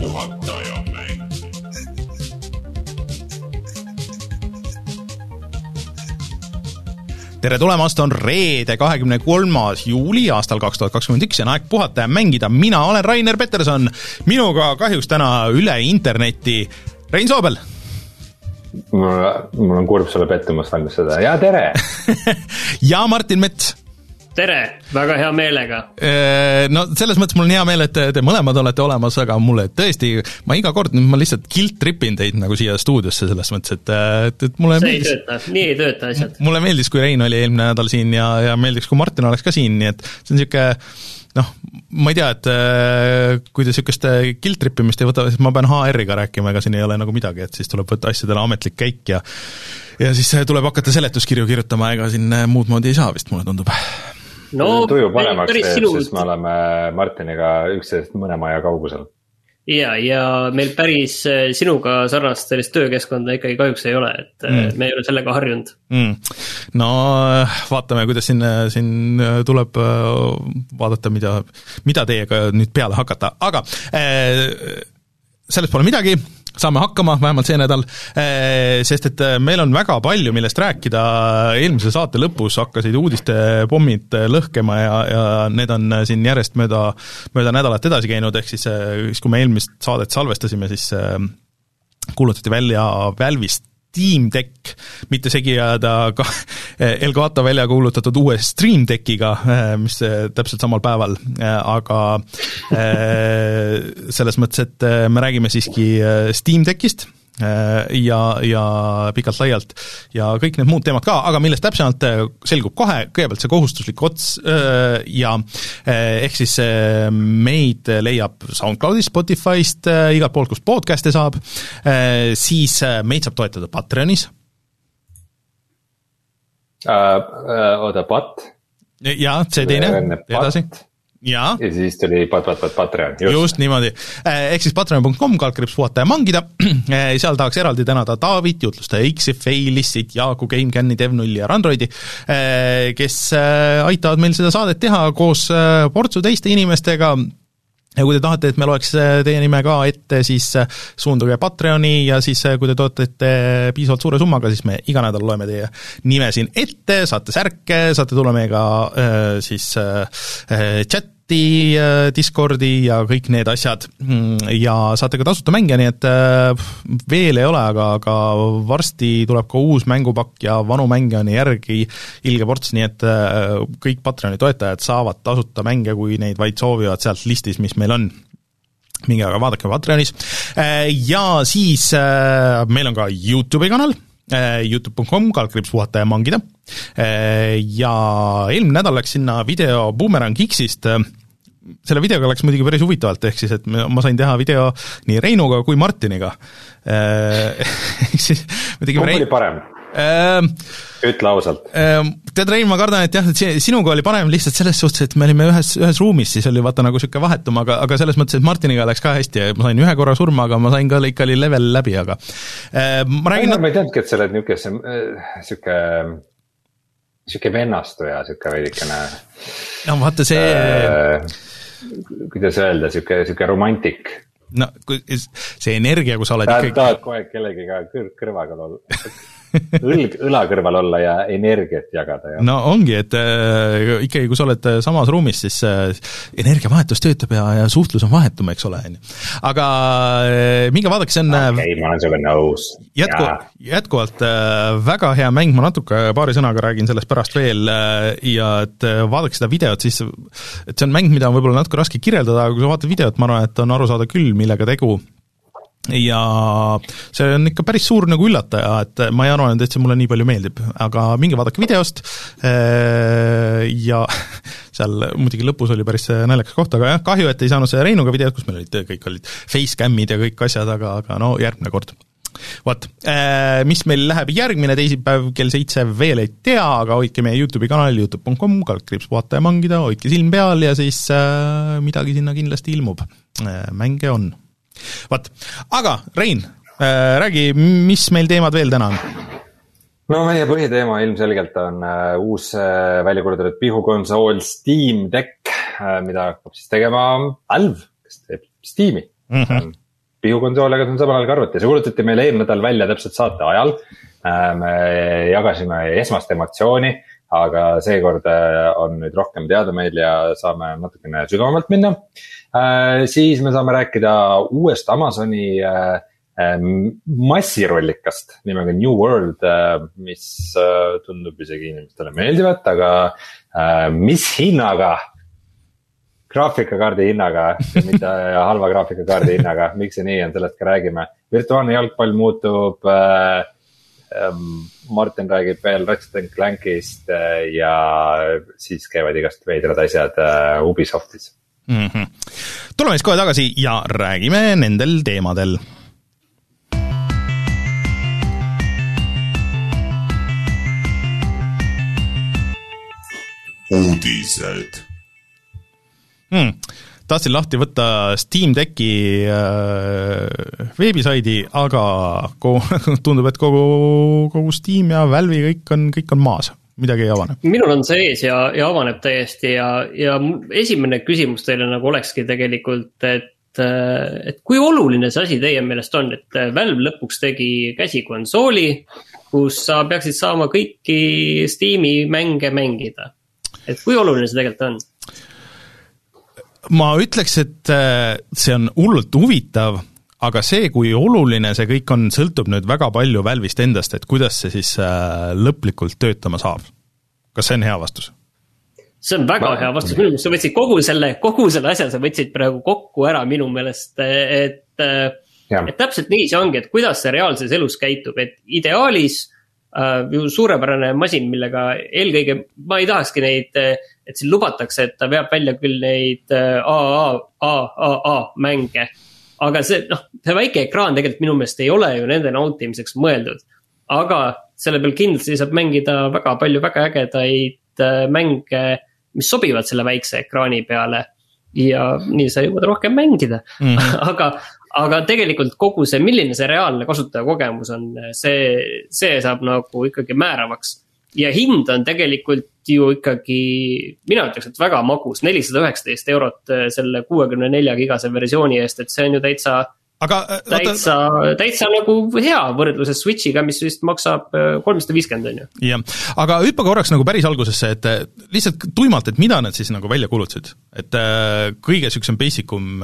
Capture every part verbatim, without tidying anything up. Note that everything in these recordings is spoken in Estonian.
Puhataja mäng. Tere tulemast, on reede kahekümne kolmas juuli aastal kaks tuhat kakskümmend üks ja on aeg puhata ja mängida. Mina olen Rainer Peterson, minuga kahjuks täna üle interneti Rein Soobel. Mul, mul on kurb sulle pettumust valmistada. Ja tere! ja Martin Mets. Tere, väga hea meelega. No selles mõttes mul on hea meel, et te mõlemad olete olemas, aga mulle tõesti, ma iga kord, ma lihtsalt guilt-trippin teid nagu siia stuudiosse selles mõttes, et, et, et mulle see meeldis, ei tööta, nii ei tööta asjad. Mulle meeldis, kui Rein oli eelmine nädal siin ja, ja meeldiks, kui Martin oleks ka siin, nii et see on niisugune, noh, ma ei tea, et kui te niisugust guilt-trippimist ei võta, siis ma pean H R-iga rääkima, ega siin ei ole nagu midagi, et siis tuleb võtta asjadele ametlik käik ja, ja siis tuleb hakata seletuskirju kirjutama, ega siin muud moodi ei saa vist, mulle tundub. No, tuju paremaks teeb, sinu... sest me oleme Martiniga üksteisest mõne maja kaugusel. Ja, ja meil päris sinuga sarnast sellist töökeskkonda ikkagi kahjuks ei ole, et mm. me ei ole sellega harjunud. Mm. No vaatame, kuidas siin, siin tuleb vaadata, mida, mida teiega nüüd peale hakata, aga äh, sellest pole midagi. Saame hakkama, vähemalt see nädal, sest et meil on väga palju, millest rääkida. Eelmise saate lõpus hakkasid uudiste pommid lõhkema ja, ja need on siin järjest mööda, mööda nädalat edasi käinud, ehk siis, siis kui me eelmist saadet salvestasime, siis kuulutati välja Valve'ist Steam Deck, mitte segi jääda ka Elgato välja kuulutatud uue Stream Deckiga, mis täpselt samal päeval, aga selles mõttes, et me räägime siiski Steam Deckist ja, ja pikalt laialt ja kõik need muud teemad ka, aga millest täpsemalt selgub kohe, kõigepealt see kohustuslik ots ja ehk siis meid leiab SoundCloudist, Spotify'st, igalt poolt, kus podcast'e saab, siis meid saab toetada Patreonis. Uh, uh, oda pat. Ja, see teine, edasi. Ja. ja siis tuli pat, pat, pat, Patreon. Just, just niimoodi. Ehk siis patreon punkt com kalkriips puhata ja mangida. Seal tahaks eraldi tänada David, jutlustaja X-i, Failissit, Jaaku, GameCami, Devnulli ja Randroidi, kes aitavad meil seda saadet teha koos portsu teiste inimestega. Ja kui te tahate, et me loeks teie nime ka ette, siis suunduge Patreoni ja siis kui te tootate piisavalt suure summaga, siis me iga nädal loeme teie nime siin ette, saate särke, saate tulla meiega siis chat Discordi ja kõik need asjad ja saate ka tasuta mängija, nii et veel ei ole, aga, aga varsti tuleb ka uus mängupakk ja vanu mängijani järgi ilge ports, nii et kõik Patreoni toetajad saavad tasuta mänge, kui neid vaid soovivad sealt listis, mis meil on. Minge aga vaadake Patreonis. Ja siis meil on ka YouTube'i kanal, youtube punkt com kalkriips puhata ja mangida ja eelmine nädal läks sinna video Boomerang X-ist. Selle videoga läks muidugi päris huvitavalt, ehk siis, et ma sain teha video nii Reinuga kui Martiniga. Ehk siis Kumb oli parem? Ähm, Ütle ausalt. Ähm, tead Rein, ma kardan, et jah, et sinuga oli parem lihtsalt selles suhtes, et me olime ühes, ühes ruumis, siis oli vaata nagu siuke vahetum, aga, aga selles mõttes, et Martiniga läks ka hästi ja ma sain ühe korra surma, aga ma sain ka ikka oli level läbi, aga ähm, ma räägin... Ma ei teadki, et sa oled niukese siuke, siuke vennastuja, siuke veidikene... No vaata see... Äh, kuidas öelda, siuke, siuke romantik. No, see energia, kui sa oled tahad, ikkagi... Tahad kohe kellegiga kõr, kõrvaga olla. Õlg, õla kõrval olla ja energiat jagada. Ja. No ongi, et äh, ikkagi kui sa oled samas ruumis, siis äh, energiavahetus töötab ja, ja suhtlus on vahetum, eks ole. Aga äh, minge vaadake, see on... Okei, okay, ma olen sulle nõus. Jätku, jätkuvalt äh, väga hea mäng, ma natuke paari sõnaga räägin sellest pärast veel äh, ja et äh, vaadake seda videot, siis et see on mäng, mida on võib-olla natuke raske kirjeldada, aga kui sa vaatad videot, ma arvan, et on aru saada küll, millega tegu. Ja see on ikka päris suur nagu üllataja, et ma ei arvanud, et see mulle nii palju meeldib, aga minge vaadake videost ja seal muidugi lõpus oli päris naljakas koht, aga jah, kahju, et ei saanud see Reinuga videot, kus meil olid kõik olid facecamid ja kõik asjad, aga, aga no järgmine kord. Vaat, mis meil läheb järgmine teisipäev kell seitse veel ei tea, aga hoidke meie YouTube'i kanal youtube punkt com kalkriips puhata ja mangida, hoidke silm peal ja siis midagi sinna kindlasti ilmub. Mänge on. Vaat, aga Rein, äh, räägi, mis meil teemad veel täna on? No meie põhiteema ilmselgelt on uh, uus uh, väljakuulutatud pihukonsool Steam Deck, uh, mida hakkab siis tegema Valve, kes teeb Steam'i. Mm-hmm. pihukonsool, aga see on samal ajal ka arvuti. See kuulutati meil eelmine nädal välja täpselt saate ajal. Me jagasime esmast emotsiooni, aga seekord on nüüd rohkem teada meil ja saame natukene sügavamalt minna. Siis me saame rääkida uuest Amazoni massirollikast nimega New World, mis tundub isegi inimestele meeldivat, aga mis hinnaga, graafikakaardi hinnaga, mitte halva graafikakaardi hinnaga, miks see nii on, sellest ka räägime. Virtuaalne jalgpall muutub, Martin räägib veel Ratchet and Clankist ja siis käivad igast veidrad asjad Ubisoftis. Mm-hmm. Tuleme siis kohe tagasi ja räägime nendel teemadel. Uudised. Hmm. Tahtsin lahti võtta Steam Decki äh, veebisaidi, aga kogu, tundub, et kogu, kogu Steam ja Valve'i kõik on, kõik on maas. Midagi ei avane. Minul on see ees ja, ja avaneb täiesti ja, ja esimene küsimus teile nagu olekski tegelikult, et, et kui oluline see asi teie meelest on, et Valve lõpuks tegi käsikonsooli, kus sa peaksid saama kõiki Steam'i mänge mängida. Et kui oluline see tegelikult on? Ma ütleks, et see on hullult huvitav, aga see, kui oluline see kõik on, sõltub nüüd väga palju Valve'ist endast, et kuidas see siis lõplikult töötama saab. Kas see on hea vastus? See on väga Ma... hea vastus. Minu meelest sa võtsid kogu selle, kogu selle asja, sa võtsid praegu kokku ära minu meelest, et, et täpselt nii see ongi, et kuidas see reaalses elus käitub, et ideaalis äh, ju suurepärane masin, millega eelkõige, ma ei tahakski neid, et siin lubatakse, et ta veab välja küll neid A A A A A mänge, aga see, noh, see väike ekraan tegelikult minu meelest ei ole ju nende nautimiseks mõeldud, aga selle peal kindlasti saab mängida väga palju väga ägedaid mänge, mis sobivad selle väikse ekraani peale ja nii sa jõuad rohkem mängida. Mm-hmm. aga, aga tegelikult kogu see, milline see reaalne kasutajakogemus on, see, see saab nagu ikkagi määravaks. Ja hind on tegelikult ju ikkagi, mina ütleks, et väga magus, nelisada üheksateist eurot selle kuuekümne nelja gigase versiooni eest, et see on ju täitsa, aga, täitsa, täitsa nagu hea võrdluses Switchiga, mis vist maksab kolmsada viiskümmend on ju. Jah, aga hüppa korraks nagu päris algusesse, et lihtsalt tuimalt, et mida nad siis nagu välja kulutasid, et kõige süksem basicum,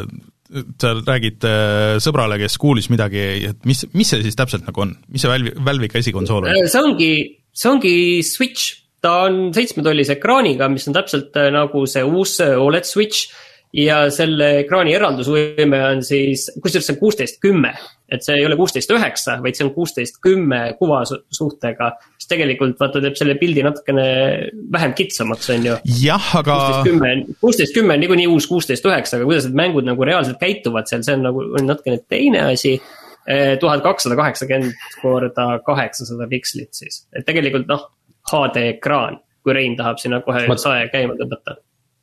sa räägid sõbrale, kes kuulis midagi, et mis, mis see siis täpselt nagu on, mis see Valve, Valve käsikonsool on? See ongi, see ongi Switch, ta on seitsmetollise ekraaniga, mis on täpselt nagu see uus O L E D Switch ja selle ekraani eraldusvõime on siis, kusjuures see on kuusteist kümme, et see ei ole kuusteist üheksa, vaid see on kuusteist kümme kuva suhtega, siis tegelikult vaata teeb selle pildi natukene vähem kitsamaks on ju. Jah, aga kuusteist kümme on niikuinii uus kuusteist üheksa, aga kuidas need mängud nagu reaalselt käituvad seal, see on nagu on natukene teine asi, tuhat kakssada kaheksakümmend korda kaheksasada pikslit siis, et tegelikult noh, H D ekraan, kui Rein tahab sinna kohe ma... sae käima tõmbata.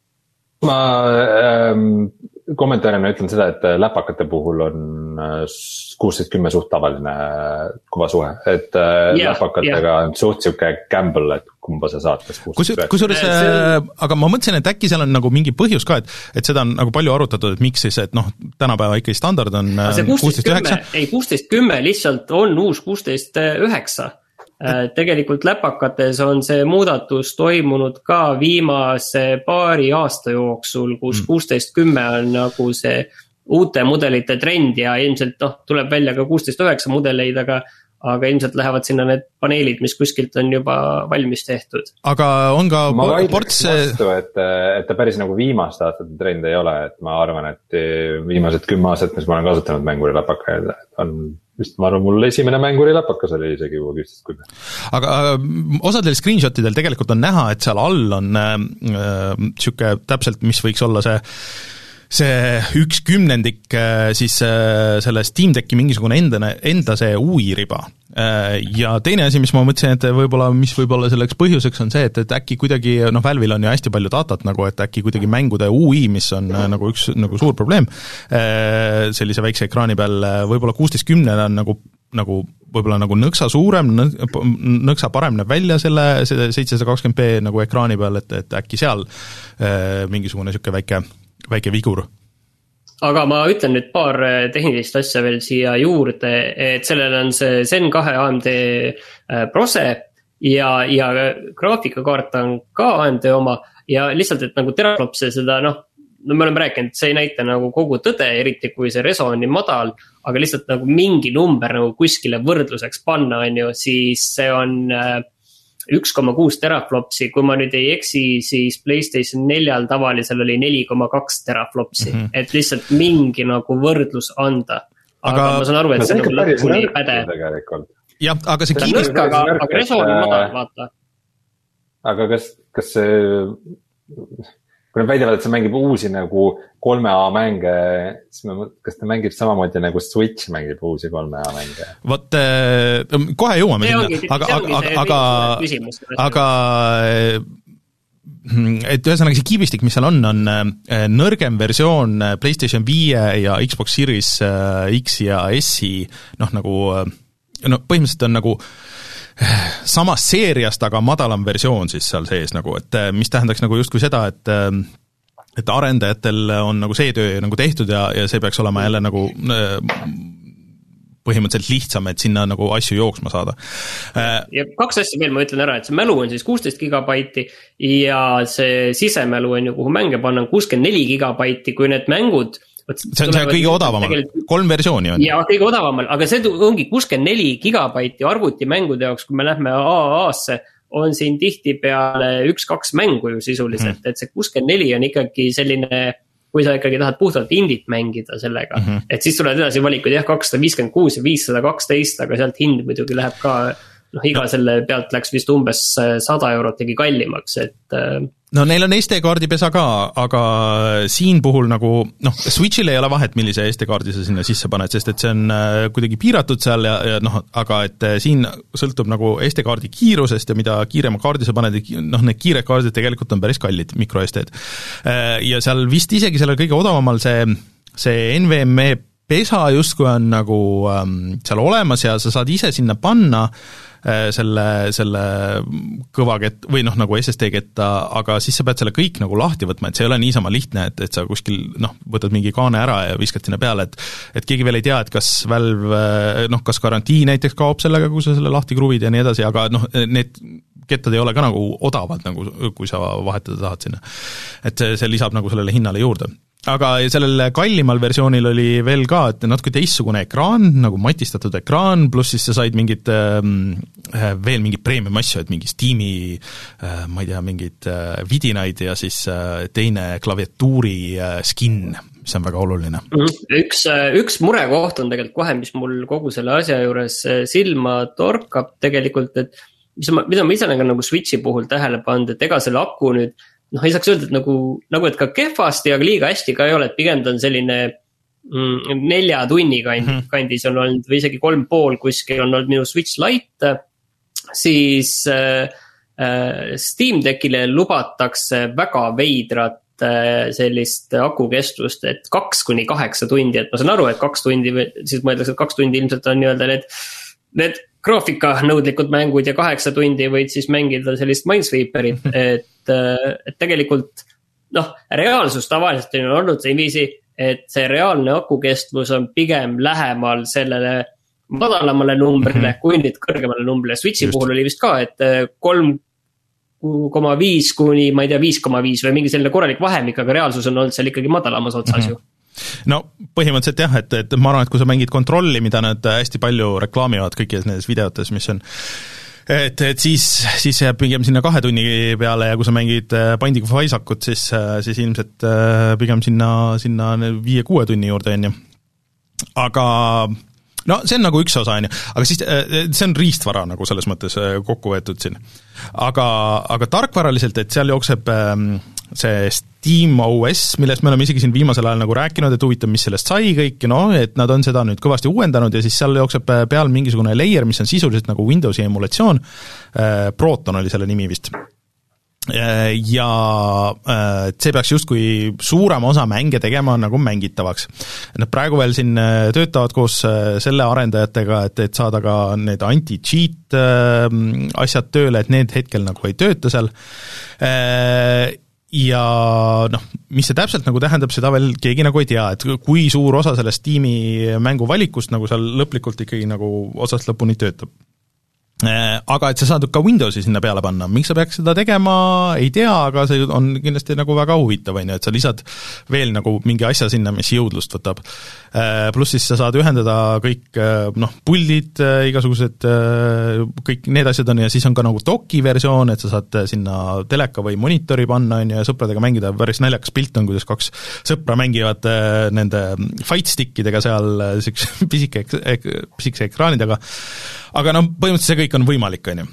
Ma ähm, kommentaarina ütlen seda, et läpakate puhul on kuusteist kümme suht tavaline kuvasuhe, et yeah, läpakatega yeah. on suht siuke gamble, et kumba sa saad, kas kuusteist üheksa. Kusjuures, aga ma mõtlesin, et äkki seal on nagu mingi põhjus ka, et, et seda on nagu palju arutatud, et miks siis, et noh, tänapäeva ikkagi standard on kuusteist üheksa. Ei, kuusteist kümme lihtsalt on uus kuusteist üheksa. Tegelikult läpakates on see muudatus toimunud ka viimase paari aasta jooksul, kus kuusteist kümme on nagu see uute mudelite trend ja ilmselt noh, tuleb välja ka kuusteist üheksa mudeleid, aga, aga ilmselt lähevad sinna need paneelid, mis kuskilt on juba valmis tehtud. Aga on ka ma ports... vastu, et, et ta päris nagu viimast aastate trend ei ole, et ma arvan, et viimased kümme aastat, mis ma olen kasutanud mänguri läpaka, on vist ma arvan, mul esimene mänguri läpakas oli isegi juba kuusteist kümme. Aga osadel screenshotidel tegelikult on näha, et seal all on äh, siuke täpselt, mis võiks olla see see üks kümnendik siis selle Steam Decki mingisugune enda, enda see U I-riba. Ja teine asi, mis ma mõtlesin, et võib-olla, mis võib-olla selleks põhjuseks on see, et, et äkki kuidagi, noh, Valve'il on ju hästi palju datat, nagu, et äkki kuidagi mängude U I, mis on nagu üks nagu suur probleem, sellise väikse ekraani peal, võib-olla kuusteist kümnel on nagu, nagu võib-olla nagu nõksa suurem, nõksa parem näeb välja selle, selle seitsesada kakskümmend p nagu ekraani peal, et, et äkki seal mingisugune siuke väike väike vigur. aga ma ütlen nüüd paar tehnilist asja veel siia juurde, et sellel on see Zen kahe A M D prose ja, ja graafikakaart on ka A M D oma ja lihtsalt, et nagu teraflopse seda noh, no me oleme rääkinud, see ei näita nagu kogu tõde, eriti kui see reso on nii madal, aga lihtsalt nagu mingi number nagu kuskile võrdluseks panna on ju, siis see on üks koma kuus teraflopsi, kui ma nüüd ei eksi, siis PlayStation neljal tavalisel oli neli koma kaks teraflopsi, mm -hmm. et lihtsalt mingi nagu võrdlus anda. Aga, aga ma saan aru, et see nagu lõpuni ei päde. jah, aga see kiidist... Aga, aga reso on madal, vaata. Aga kas, kas see... kui nad väidavad, et see mängib uusi nagu kolme A mänge, siis me, kas ta mängib samamoodi nagu Switch mängib uusi kolme A mänge? Vot, kohe jõuame sinna, aga, aga, aga, aga et ühesõnaga see kiibistik, mis seal on, on nõrgem versioon PlayStation viie ja Xbox Series X ja S-i, noh nagu, no põhimõtteliselt on nagu samast seeriast, aga madalam versioon siis seal sees nagu, et mis tähendaks nagu justkui seda, et et arendajatel on nagu see töö nagu tehtud ja, ja see peaks olema jälle nagu põhimõtteliselt lihtsam, et sinna nagu asju jooksma saada. Ja kaks asja veel ma ütlen ära, et see mälu on siis kuusteist gigabaiti ja see sisemälu on ju, kuhu mänge panna on kuuskümmend neli gigabaiti, kui need mängud see on see kõige odavamal, tegelikult... kolm versiooni on. Ja kõige odavamal, aga see ongi kuuskümmend neli gigabaiti arvutimängude jaoks, kui me lähme A A-sse, on siin tihti peale üks-kaks mängu ju sisuliselt, mm. et see kuuskümmend neli on ikkagi selline, kui sa ikkagi tahad puhtalt indit mängida sellega, mm-hmm. et siis tulevad edasi valikud jah, kakssada viiskümmend kuus ja viissada kaksteist, aga sealt hind muidugi läheb ka, noh iga no. selle pealt läks vist umbes sada eurot tegi kallimaks, et no neil on S D-kaardipesa ka, aga siin puhul nagu, noh, Switchil ei ole vahet, millise S D-kaardi sa sinna sisse paned, sest et see on kuidagi piiratud seal ja, ja noh, aga et siin sõltub nagu S D-kaardi kiirusest ja mida kiirema kaardi sa paned, noh, need kiired kaardid tegelikult on päris kallid, micro S D-d. Ja seal vist isegi sellel kõige odavamal see, see N V M E pesa justkui on nagu ähm, seal olemas ja sa saad ise sinna panna äh, selle, selle kõvakett või noh, nagu S S D-ketta, aga siis sa pead selle kõik nagu lahti võtma, et see ei ole niisama lihtne, et, et sa kuskil noh, võtad mingi kaane ära ja viskad sinna peale, et et keegi veel ei tea, et kas Valve, noh, kas garantii näiteks kaob sellega, kui sa selle lahti kruvid ja nii edasi, aga noh, need kettad ei ole ka nagu odavad, nagu kui sa vahetada tahad sinna. Et see, see lisab nagu sellele hinnale juurde. Aga sellel kallimal versioonil oli veel ka, et natuke teistsugune ekraan, nagu matistatud ekraan, pluss siis sa said mingid, veel mingid premium asju, et mingi Steam'i, ma ei tea, mingid vidinaid ja siis teine klaviatuuri skin, mis on väga oluline. Üks, üks murekoht on tegelikult kohe, mis mul kogu selle asja juures silma torkab tegelikult, et mis ma, mida ma ise olen nagu Switchi puhul tähele pannud, et ega selle aku nüüd noh, ei saaks öelda, et nagu, nagu et ka kehvasti, aga liiga hästi ka ei ole, et pigem ta on selline mm, nelja tunni kandis, mm -hmm. kandis on olnud või isegi kolm pool kuskil on olnud minu Switch Lite, siis äh, Steam Deckile lubatakse väga veidrat äh, sellist akukestvust, et kaks kuni kaheksa tundi, et ma saan aru, et kaks tundi, siis mõeldakse, et kaks tundi ilmselt on nii-öelda need, need graafikanõudlikud mängud ja kaheksa tundi võid siis mängida sellist Minesweeperit, et, et tegelikult noh, reaalsus tavaliselt on olnud see viisi, et see reaalne akukestvus on pigem lähemal sellele madalamale numbrile mm -hmm. kui nüüd kõrgemale numbrile. Switchi Just. puhul oli vist ka, et kolm koma viis kuni ma ei tea viis koma viis või mingi selline korralik vahemik, aga reaalsus on olnud seal ikkagi madalamas otsas mm -hmm. ju. No põhimõtteliselt jah, et, et ma arvan, et kui sa mängid kontrolli, mida nad hästi palju reklaamivad kõikides nendes videotes, mis on et, et siis, siis jääb pigem sinna kahe tunni peale ja kui sa mängid Binding of Isaacut, siis, siis ilmselt pigem sinna, sinna viie-kuue tunni juurde on ju. Aga no see on nagu üks osa, on ju, aga siis see on riistvara nagu selles mõttes kokku võetud siin. Aga, aga tarkvaraliselt, et seal jookseb see Steam O S, millest me oleme isegi siin viimasel ajal nagu rääkinud, et huvitav, mis sellest sai kõik, no, et nad on seda nüüd kõvasti uuendanud ja siis seal jookseb peal mingisugune layer, mis on sisuliselt nagu Windowsi emulatsioon, Proton oli selle nimi vist. Ja see peaks justkui suurema osa mänge tegema nagu mängitavaks. Nad praegu veel siin töötavad koos selle arendajatega, et, et saada ka need anti-cheat asjad tööle, et need hetkel nagu ei tööta seal. ja noh, mis see täpselt nagu tähendab, seda veel keegi nagu ei tea, et kui suur osa sellest tiimi mänguvalikust nagu seal lõplikult ikkagi nagu osast lõpuni töötab. Aga et sa saad ka Windowsi sinna peale panna, miks sa peaks seda tegema, ei tea, aga see on kindlasti nagu väga huvitav, on ju, et sa lisad veel nagu mingi asja sinna, mis jõudlust võtab. Pluss siis sa saad ühendada kõik noh, puldid, igasugused, kõik need asjad on ja siis on ka nagu doki versioon, et sa saad sinna teleka või monitori panna, on ju, ja sõpradega mängida, päris naljakas pilt on, kuidas kaks sõpra mängivad nende fightstickidega seal pisike, pisikese ekraani taga, aga no põhimõtteliselt see kõik on võimalik, on ju.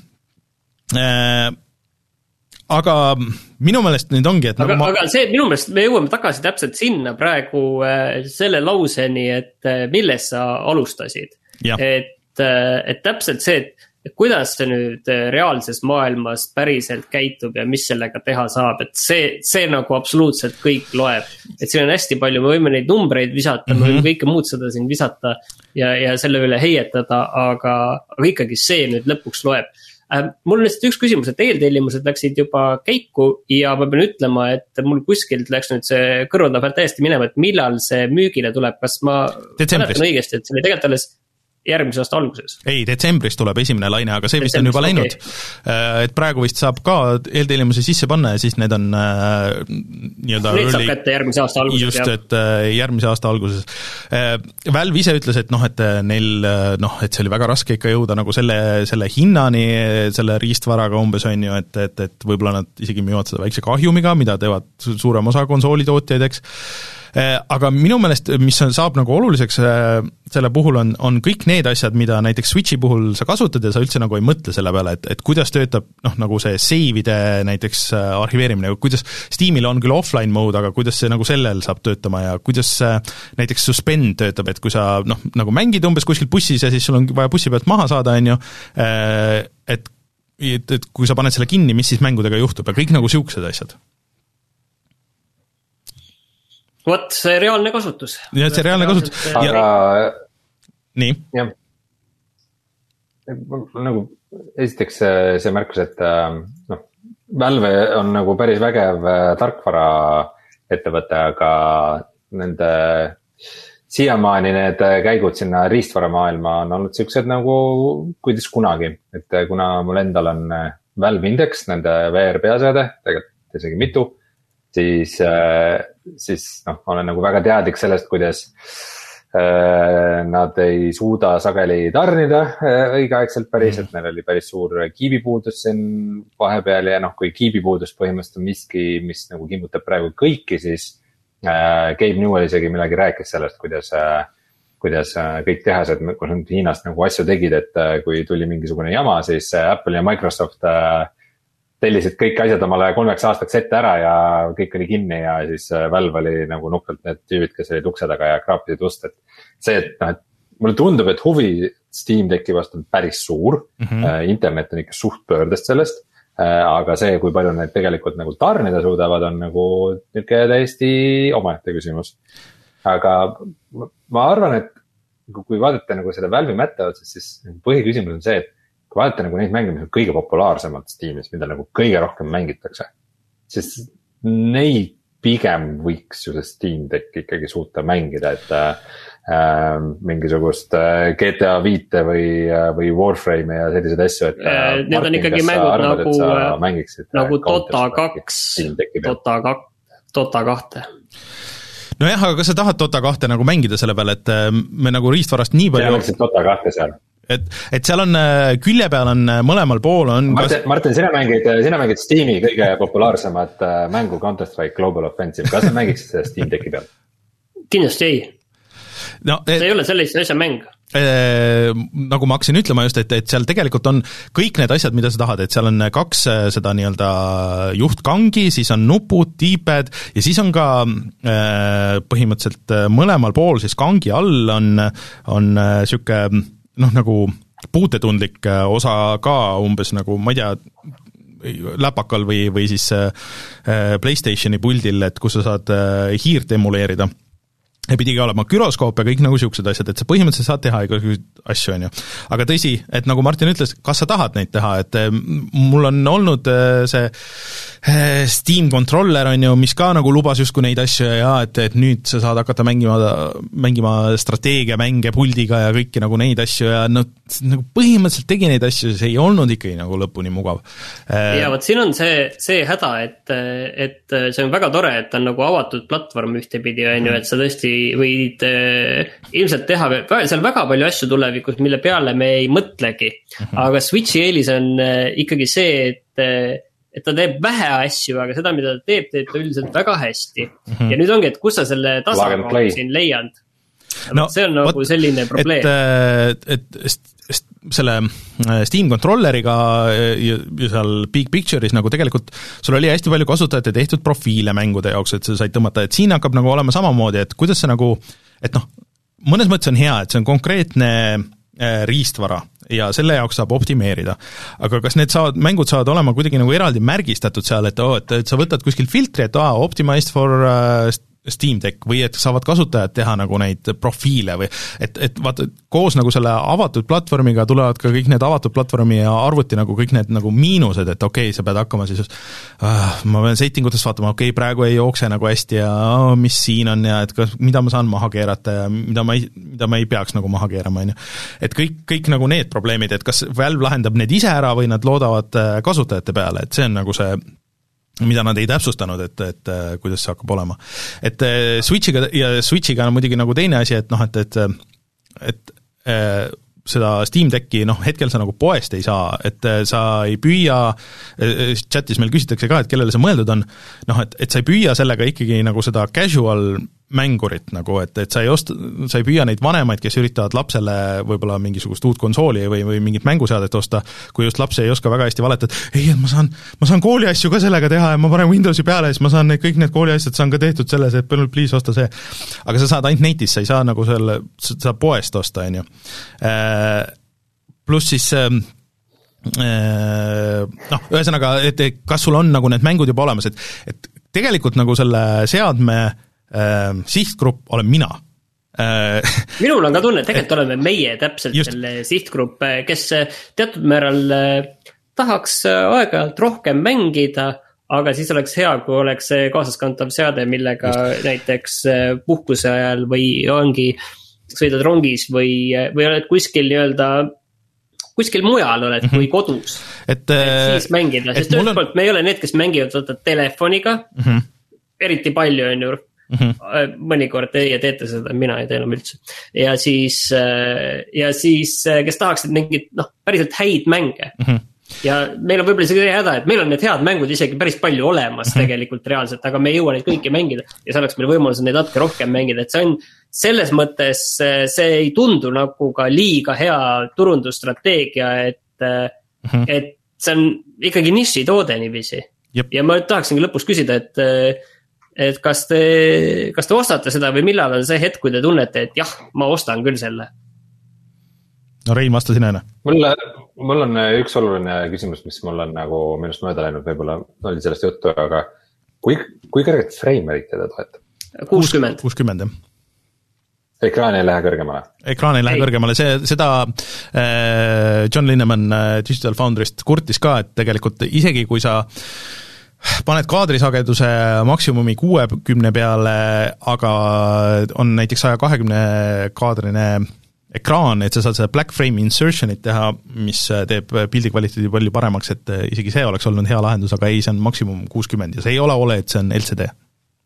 Aga minu meelest nüüd ongi, et aga, nagu ma... aga see, minu meelest me jõuame tagasi täpselt sinna praegu selle lauseni, et milles sa alustasid. Et, et täpselt see, et et kuidas see nüüd reaalses maailmas päriselt käitub ja mis sellega teha saab, et see, see nagu absoluutselt kõik loeb. Et siin on hästi palju, me võime neid numbreid visata, mm-hmm. me võime kõike muud seda siin visata ja, ja selle üle heietada, aga, aga ikkagi see nüüd lõpuks loeb. Äh, mul on lihtsalt üks küsimus, et eeltellimused läksid juba käiku ja ma pean ütlema, et mul kuskilt läks nüüd see kõrvanda pealt täiesti minema, et millal see müügile tuleb, kas ma mäletan õigesti, et see oli tegelikult alles järgmise aasta alguses. Ei, detsembris tuleb esimene laine, aga see vist on juba läinud. Okay. Et praegu vist saab ka eeltellimusi sisse panna ja siis need on äh, nii-öelda need saab kätte järgmise aasta alguses. Just, jah. Et äh, järgmise aasta alguses. Äh, Valve ise ütles, et noh, et neil, noh, et see oli väga raske ikka jõuda nagu selle, selle hinnani, selle riistvaraga umbes on ju, et, et, et võib-olla nad isegi müüvad seda väikse kahjumiga, mida teevad suurem osa konsoolitootjaid, eks. Aga minu meelest, mis on, saab nagu oluliseks selle puhul on, on kõik need asjad, mida näiteks Switchi puhul sa kasutad ja sa üldse nagu ei mõtle selle peale, et, et kuidas töötab noh, nagu see save'ide näiteks arhiveerimine, kuidas Steamil on küll offline mode, aga kuidas see nagu sellel saab töötama ja kuidas näiteks suspend töötab, et kui sa noh, nagu mängid umbes kuskil bussis ja siis sul on vaja bussi pealt maha saada, on ju, et, et, et kui sa paned selle kinni, mis siis mängudega juhtub ja kõik nagu siuksed asjad. Vot, see reaalne kasutus. Ja see reaalne kasutus. Aga... Nii? Jah. Nagu, esiteks see märkus, et noh, Valve on nagu päris vägev tarkvara ettevõte, aga nende siiamaani need käigud sinna riistvara maailma on olnud siuksed nagu kuidas kunagi. Et kuna mul endal on Valve Index, nende V R peaseade, tegelikult isegi mitu, siis, siis noh, olen nagu väga teadlik sellest, kuidas nad ei suuda sageli tarnida õigeaegselt päris, et neil oli päris suur kiibipuudus siin vahepeal ja noh, kui kiibipuudus põhimõtteliselt on miski, mis nagu kimbutab praegu kõiki, siis Gabe Newell isegi millegi rääkis sellest, kuidas, kuidas kõik tehased, kus nad Hiinast nagu asju tegid, et kui tuli mingisugune jama, siis Apple ja Microsoft tellisid kõik asjad omale kolmeks aastaks ette ära ja kõik oli kinni ja siis Valve oli nagu nukkalt need tüübid, kes olid ukse taga ja kraapisid ust, et see, et noh, et mulle tundub, et huvi Steam Decki vastu on päris suur, mm-hmm. internet on ikka suht pöördest sellest, aga see, kui palju need tegelikult nagu tarnida suudavad, on nagu niuke täiesti omaette küsimus. Aga ma arvan, et kui vaadata nagu selle Valve'i mätta otsas, siis põhiküsimus on see, et kui vaadata nagu neid mänge, mis on kõige populaarsemalt Steamis, mida nagu kõige rohkem mängitakse, siis neid pigem võiks ju see Steam Deck ikkagi suuta mängida, et äh, mingisugust G T A viis või, või Warframe ja sellised asju, et äh, need Martin, on ikkagi mängud arvad, nagu, nagu Dota kaks, Dota kaks, Dota kaks. Nojah, aga kas sa tahad Dota kahte nagu mängida selle peale, et me nagu riistvarast nii palju... Ja mängsid Dota kahte seal. Et, et seal on, külje peal on mõlemal pool on... Martin, kas... Martin, sina mängid, sina mängid Steam'i kõige populaarsemat mängu Counter-Strike Global Offensive. Kas sa mängiksid seda Steam Decki peal? Kindlasti ei. No, et... see ei ole sellise asja mäng. Eh, nagu ma hakkasin ütlema just, et, et seal tegelikult on kõik need asjad, mida sa tahad, et seal on kaks seda nii-öelda juhtkangi, siis on nupud, D-pad ja siis on ka eh, põhimõtteliselt mõlemal pool siis kangi all on, on siuke noh, nagu puutetundlik osa ka umbes nagu, ma ei tea, läpakal või, või siis PlayStationi puldil, et kus sa saad hiirt emuleerida. ja pidigi olema gyroskoop ja kõik nagu siuksed asjad, et sa põhimõtteliselt saad teha igasuguseid asju, on ju. Aga tõsi, et nagu Martin ütles, kas sa tahad neid teha, et mul on olnud see Steam controller, on ju, mis ka nagu lubas justkui neid asju ja et, et nüüd sa saad hakata mängima, mängima strateegiamänge puldiga ja kõiki nagu neid asju ja no, nagu põhimõtteliselt tegi neid asju, see ei olnud ikkagi nagu lõpuni mugav. Ja võt siin on see, see häda, et, et see on väga tore, et on nagu avatud platvorm ühtepidi, on ju, et sa tõesti võid äh, ilmselt teha, seal väga palju asju tulevikus, mille peale me ei mõtlegi, mm-hmm. aga Switchi eelis on äh, ikkagi see, et, äh, et ta teeb vähe asju, aga seda, mida ta teeb, teeb ta üldiselt väga hästi. Mm-hmm. Ja nüüd ongi, et kus sa selle tasakaalu siin leiad. No, see on nagu what, selline probleem. Et, et, et selle Steam controlleriga ja, ja seal Big Picture'is nagu tegelikult sul oli hästi palju kasutajate tehtud profiile mängude jaoks, et sa said tõmmata, et siin hakkab nagu olema samamoodi, et kuidas see nagu, et noh, mõnes mõttes on hea, et see on konkreetne riistvara ja selle jaoks saab optimeerida. Aga kas need saavad, mängud saavad olema kuidagi nagu eraldi märgistatud seal, et, oh, et, et sa võtad kuskil filtri, et ah, optimized for uh, Steam Deck või et saavad kasutajad teha nagu neid profiile või et, et vaata, koos nagu selle avatud platvormiga tulevad ka kõik need avatud platvormi ja arvuti nagu kõik need nagu miinused, et okei okay,, sa pead hakkama siis uh, ma pean settingutest vaatama, okei okay,, praegu ei jookse nagu hästi ja oh, mis siin on ja et kas, mida ma saan maha keerata ja mida ma ei, mida ma ei peaks nagu maha keerama, on ju. Et kõik, kõik nagu need probleemid, et kas Valve lahendab need ise ära või nad loodavad kasutajate peale, et see on nagu see mida nad ei täpsustanud, et, et kuidas see hakkab olema. Et Switchiga ja Switchiga on muidugi nagu teine asi, et noh, et, et, et äh, seda Steam Decki, noh, hetkel sa nagu poest ei saa, et sa ei püüa, chatis meil küsitakse ka, et kellele see mõeldud on, noh, et, et sa ei püüa sellega ikkagi nagu seda casual mängurit nagu, et, et sa ei osta, sa ei püüa neid vanemaid, kes üritavad lapsele võib-olla mingisugust uut konsooli või, või mingit mänguseadet osta, kui just laps ei oska väga hästi valeta, et ei, et ma saan, ma saan kooli asju ka sellega teha ja ma panen Windowsi peale ja siis ma saan need, kõik need kooli asjad saan ka tehtud selles, et please osta see. Aga sa saad ainult netis, sa ei saa nagu selle, sa poest osta, on ju. Pluss siis noh, ühesõnaga, et kas sul on nagu need mängud juba olemas, et, et tegelikult nagu selle seadme Äh, sihtgrupp olen mina. Äh, Minul on ka tunne, et tegelikult oleme meie täpselt just selle sihtgrupp, kes teatud määral tahaks aeg-ajalt rohkem mängida, aga siis oleks hea, kui oleks kaasaskantav seade, millega just näiteks puhkuse ajal või ongi sõidad rongis või, või oled kuskil nii-öelda kuskil mujal oled mm-hmm. kui kodus. Et, et siis mängida, sest ühelt poolt on... me ei ole need, kes mängivad võtta telefoniga, mm-hmm. eriti palju on ju mm-hmm. mõnikord teie teete seda, mina ei tee enam üldse. Ja siis, ja siis kes tahaksid mingid noh, päriselt häid mänge. Mm-hmm. Ja meil on võib-olla see häda, et meil on need head mängud isegi päris palju olemas mm-hmm. tegelikult reaalselt, aga me ei jõua neid kõiki mängida ja see oleks meil võimalus neid natuke rohkem mängida, et see on selles mõttes, see ei tundu nagu ka liiga hea turundusstrateegia, et, mm-hmm. et see on ikkagi niši toode niiviisi. Jep. Ja ma tahaksingi lõpus küsida, et et kas te, kas te ostate seda või millal on see hetk, kui te tunnete, et jah, ma ostan küll selle? No Rein, vasta sina enne. Mul, mul on üks oluline küsimus, mis mul on nagu minust mööda läinud, võib-olla oli sellest juttu, aga kui, kui kõrget frame rate teda toetab? kuuskümmend. kuuskümmend, jah. Ekraan ei lähe kõrgemale? Ekraan ei lähe ei. kõrgemale, see, seda äh, John Linneman äh, Digital Foundry'st kurtis ka, et tegelikult isegi kui sa paned kaadrisageduse maksimumi kuuekümne peale, aga on näiteks saja kahekümne kaadrine ekraan, et sa saad seda black frame insertion'it teha, mis teeb pildi kvaliteedi palju paremaks, et isegi see oleks olnud hea lahendus, aga ei, see on maksimum kuuskümmend ja see ei ole ole, et see on L C D.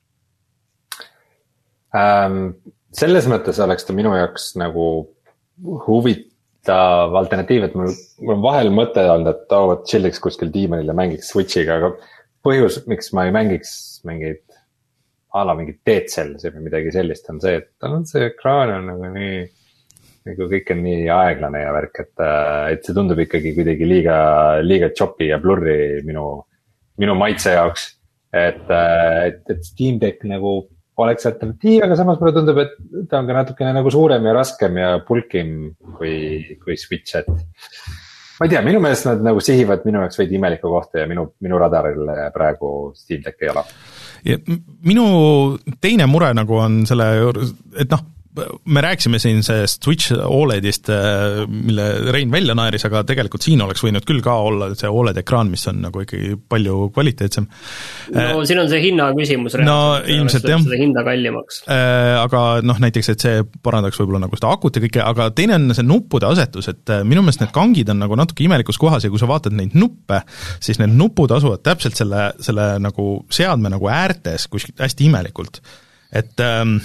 Ähm, selles mõttes oleks ta minu jaoks nagu huvitav alternatiiv, et mul, mul on vahel mõte olnud, et oh, et chilliks kuskil diimanil ja mängiks Switchiga, aga põhjus, miks ma ei mängiks mingid ala mingid Dead Cells või midagi sellist on see, et tal on see ekraan on nagu nii, nagu kõik on nii aeglane ja värk, et, et see tundub ikkagi kuidagi liiga, liiga choppy ja blurry minu, minu maitse jaoks. Et, et, et Steam Deck nagu oleks alternatiiv, aga samas mulle tundub, et ta on ka natukene nagu suurem ja raskem ja pulkim kui, kui Switch, et ma ei tea, minu meelest nad nagu sihivad minu jaoks veidi imelikku kohta ja minu, minu radaril praegu Steam Deck ei ole. Ja minu teine mure nagu on selle, et noh, me rääkisime siin sellest Switch OLEDist, mille Rein välja naeris, aga tegelikult siin oleks võinud küll ka olla see OLED ekraan, mis on nagu ikkagi palju kvaliteetsem. No siin on see hinna küsimus. No ilmselt jah. Seda hinda kallimaks. Aga noh, näiteks, et see parandaks võib-olla nagu seda akut ja kõike, aga teine on see nuppude asetus, et minu meelest need kangid on nagu natuke imelikus kohas ja kui sa vaatad neid nuppe, siis need nupud asuvad täpselt selle, selle nagu seadme nagu äärtes kuskilt hästi imelikult. Et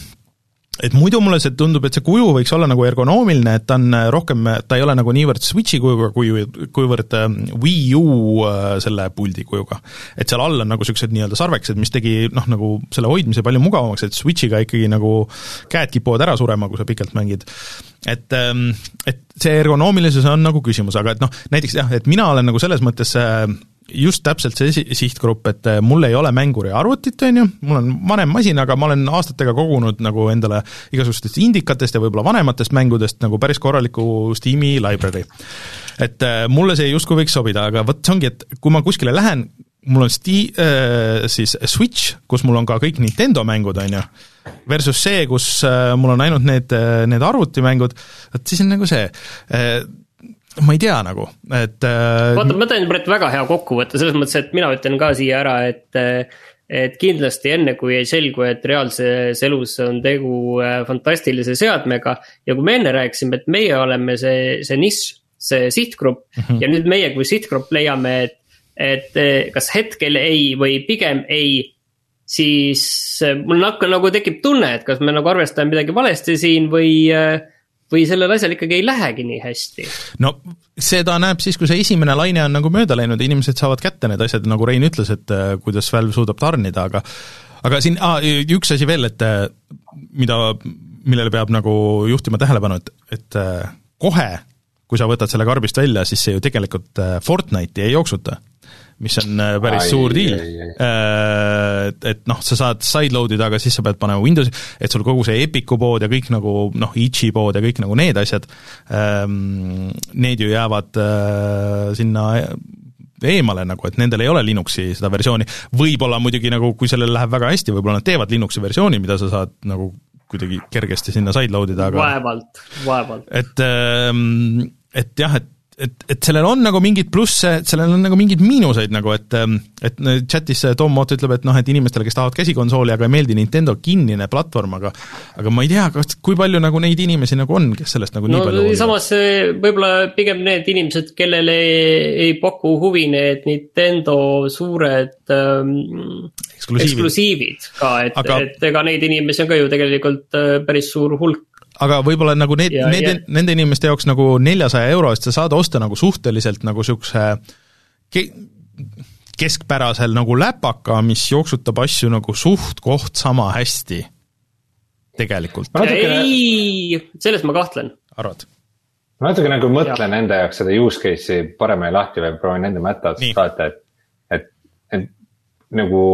et muidu mulle see tundub, et see kuju võiks olla nagu ergonoomiline, et ta on rohkem, ta ei ole nagu niivõrd Switchi kujuga, kuivõrd Wii U selle puldi kujuga. Et seal all on nagu sellised nii-öelda sarveksed, mis tegi noh, nagu selle hoidmise palju mugavamaks, et Switchiga ikkagi nagu käed kipuvad ära surema, kui sa pikalt mängid. Et, et see ergonoomilisus on nagu küsimus, aga et noh, näiteks jah, et mina olen nagu selles mõttes just täpselt see sihtgrupp, et mul ei ole mänguri arvutit, on ju, mul on vanem masin, aga ma olen aastatega kogunud nagu endale igasugustest indikatest ja võib-olla vanematest mängudest nagu päris korraliku Steam'i library. Et mulle see justkui võiks sobida, aga võt see ongi, et kui ma kuskile lähen, mul on sti, äh, siis Switch, kus mul on ka kõik Nintendo mängud, on ju, versus see, kus äh, mul on ainult need, need arvutimängud, et siis on nagu see äh, ma ei tea nagu, et vaata, ma teen Brett väga hea kokkuvõtte, selles mõttes, et mina ütlen ka siia ära, et et kindlasti enne, kui ei selgu, et reaalses elus on tegu fantastilise seadmega ja kui me enne rääkisime, et meie oleme see, see nišš, see sihtgrupp mm-hmm. ja nüüd meie kui sihtgrupp leiame, et, et kas hetkel ei või pigem ei, siis mul nakka nagu tekib tunne, et kas me nagu arvestame midagi valesti siin või või sellel asjal ikkagi ei lähegi nii hästi? No seda näeb siis, kui see esimene laine on nagu mööda läinud, inimesed saavad kätte need asjad, nagu Rein ütles, et kuidas Valve suudab tarnida, aga aga siin ah, üks asi veel, et mida, millele peab nagu juhtima tähelepanu, et, et kohe, kui sa võtad selle karbist välja, siis see ju tegelikult Fortnite'i ei jooksuta, mis on päris ai, suur diil. Et, et noh, sa saad sideload'id, aga siis sa pead panema Windows, et sul kogu see Epicu pood ja kõik nagu, noh, Itchi pood ja kõik nagu need asjad, need ju jäävad sinna eemale nagu, et nendel ei ole Linuxi seda versiooni. Võib-olla muidugi nagu, kui sellel läheb väga hästi, võib-olla nad teevad Linuxi versiooni, mida sa saad nagu kuidagi kergesti sinna sideload'ida, aga vaevalt, vaevalt. Et, et jah, et et, et sellel on nagu mingid plusse, sellel on nagu mingid miinuseid nagu, et et chatis Tom Mott ütleb, et noh, et inimestele, kes tahavad käsikonsooli, aga ei meeldi Nintendo kinnine platvorm, aga aga ma ei tea, kas, kui palju nagu neid inimesi nagu on, kes sellest nagu no, nii palju oli. Samas võib-olla pigem need inimesed, kellele ei, ei paku huvi need Nintendo suured ähm, eksklusiivid. eksklusiivid ka, et, aga... et ega neid inimesi on ka ju tegelikult päris suur hulk. Aga võib-olla nagu need, ja, nende, ja. nende inimeste jaoks nagu neljasaja euro eest sa saad osta nagu suhteliselt nagu sükse ke- keskpärasel nagu läpaka, mis jooksutab asju nagu suht koht sama hästi tegelikult. Natukene... Ei, selles ma kahtlen. Arvad? Ma natuke nagu mõtlen ja. enda jaoks seda use case'i paremini lahti või proovin enda mätta saata, et, et, et nagu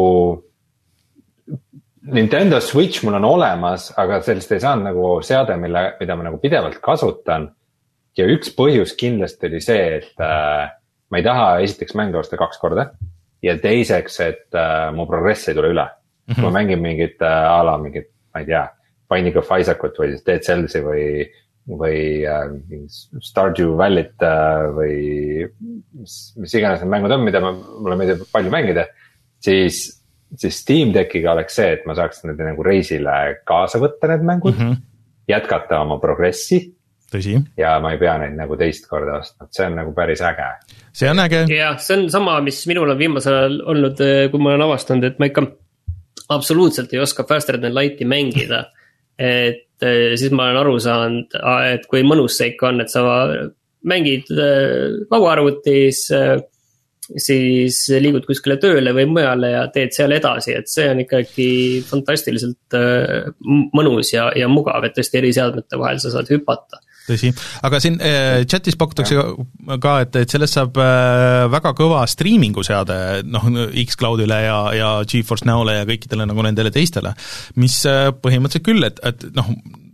Nintendo Switch mul on olemas, aga sellest ei saanud nagu seade, mille, mida ma nagu pidevalt kasutan. Ja üks põhjus kindlasti oli see, et äh, ma ei taha esiteks mänge osta kaks korda ja teiseks, et äh, mu progress ei tule üle. Mm-hmm. Ma mängin mingit äh, ala, mingit, ma ei tea, Binding of Isaacut või Dead Cellsi või, või äh, Stardew Valley't äh, või mis, mis iganes need mängud on, mida ma, mulle meeldib palju mängida, siis siis Steam Deckiga oleks see, et ma saaks need nagu reisile kaasa võtta need mängud, mm-hmm. jätkata oma progressi. Tõsi. Ja ma ei pea neid nagu teist korda ostma, see on nagu päris äge. See on äge. Ja see on sama, mis minul on viimasel olnud, kui ma olen avastanud, et ma ikka absoluutselt ei oska Faster Than Light'i mängida. Et siis ma olen aru saanud, et kui mõnus see ikka on, et sa mängid lauaarvutis, siis liigud kuskile tööle või mujale ja teed seal edasi, et see on ikkagi fantastiliselt mõnus ja, ja mugav, et tõesti eri seadmete vahel sa saad hüpata. Tõsi, aga siin äh, chatis pakutakse ka, et, et sellest saab äh, väga kõva streamingu seade, noh, X-Cloudile ja, ja GeForce Now'le ja kõikidele nagu nendele teistele, mis äh, põhimõtteliselt küll, et, et noh,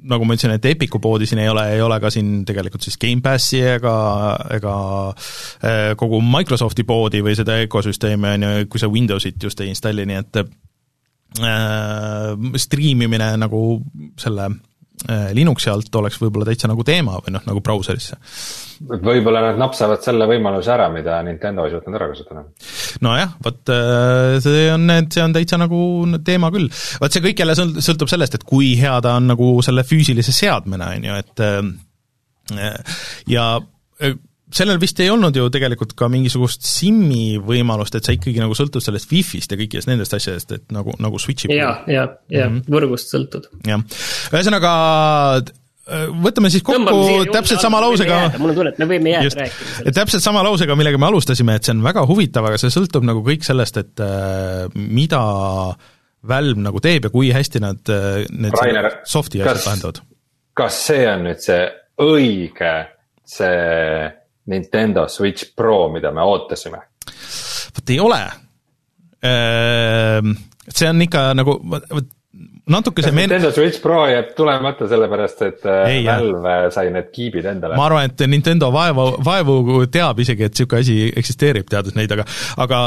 nagu ma ütlesin, et Epicu poodi siin ei ole, ei ole ka siin tegelikult siis Gamepassi ega, ega kogu Microsofti poodi või seda ökosüsteemi, on ju, kui sa Windowsit just ei installi, nii et äh, striimimine nagu selle äh, Linuxi alt oleks võib-olla täitsa nagu teema või noh, nagu brauserisse. Võib-olla nad napsavad selle võimaluse ära, mida Nintendo ei suutnud ära kasutada. Nojah, võt see on, see on täitsa nagu teema küll. Võt see kõik jälle sõltub sellest, et kui hea ta on nagu selle füüsilise seadmena, on ju, et ja sellel vist ei olnud ju tegelikult ka mingisugust SIM-i võimalust, et sa ikkagi nagu sõltud sellest Wi-Fist ja kõikidest nendest asjadest, et nagu, nagu Switchi ja, ja, ja mm-hmm. võrgust sõltud. Ja. Ühesõnaga võtame siis kokku täpselt sama lausega, mul on tunne, et me võime jääda rääkima täpselt sama lausega, millega me alustasime, et see on väga huvitav, aga see sõltub nagu kõik sellest, et äh, mida Valve nagu teeb ja kui hästi nad need Rainer, softi asjad lahendavad. Kas see on nüüd see õige see Nintendo Switch Pro, mida me ootasime? Võt ei ole. See on ikka nagu natuke see meen... Nintendo Switch Pro jääb tulemata sellepärast, et ei, Valve jah. sai need kiibid endale. Ma arvan, et Nintendo vaevu, vaevu teab isegi, et siuke asi eksisteerib, teades neid, aga, aga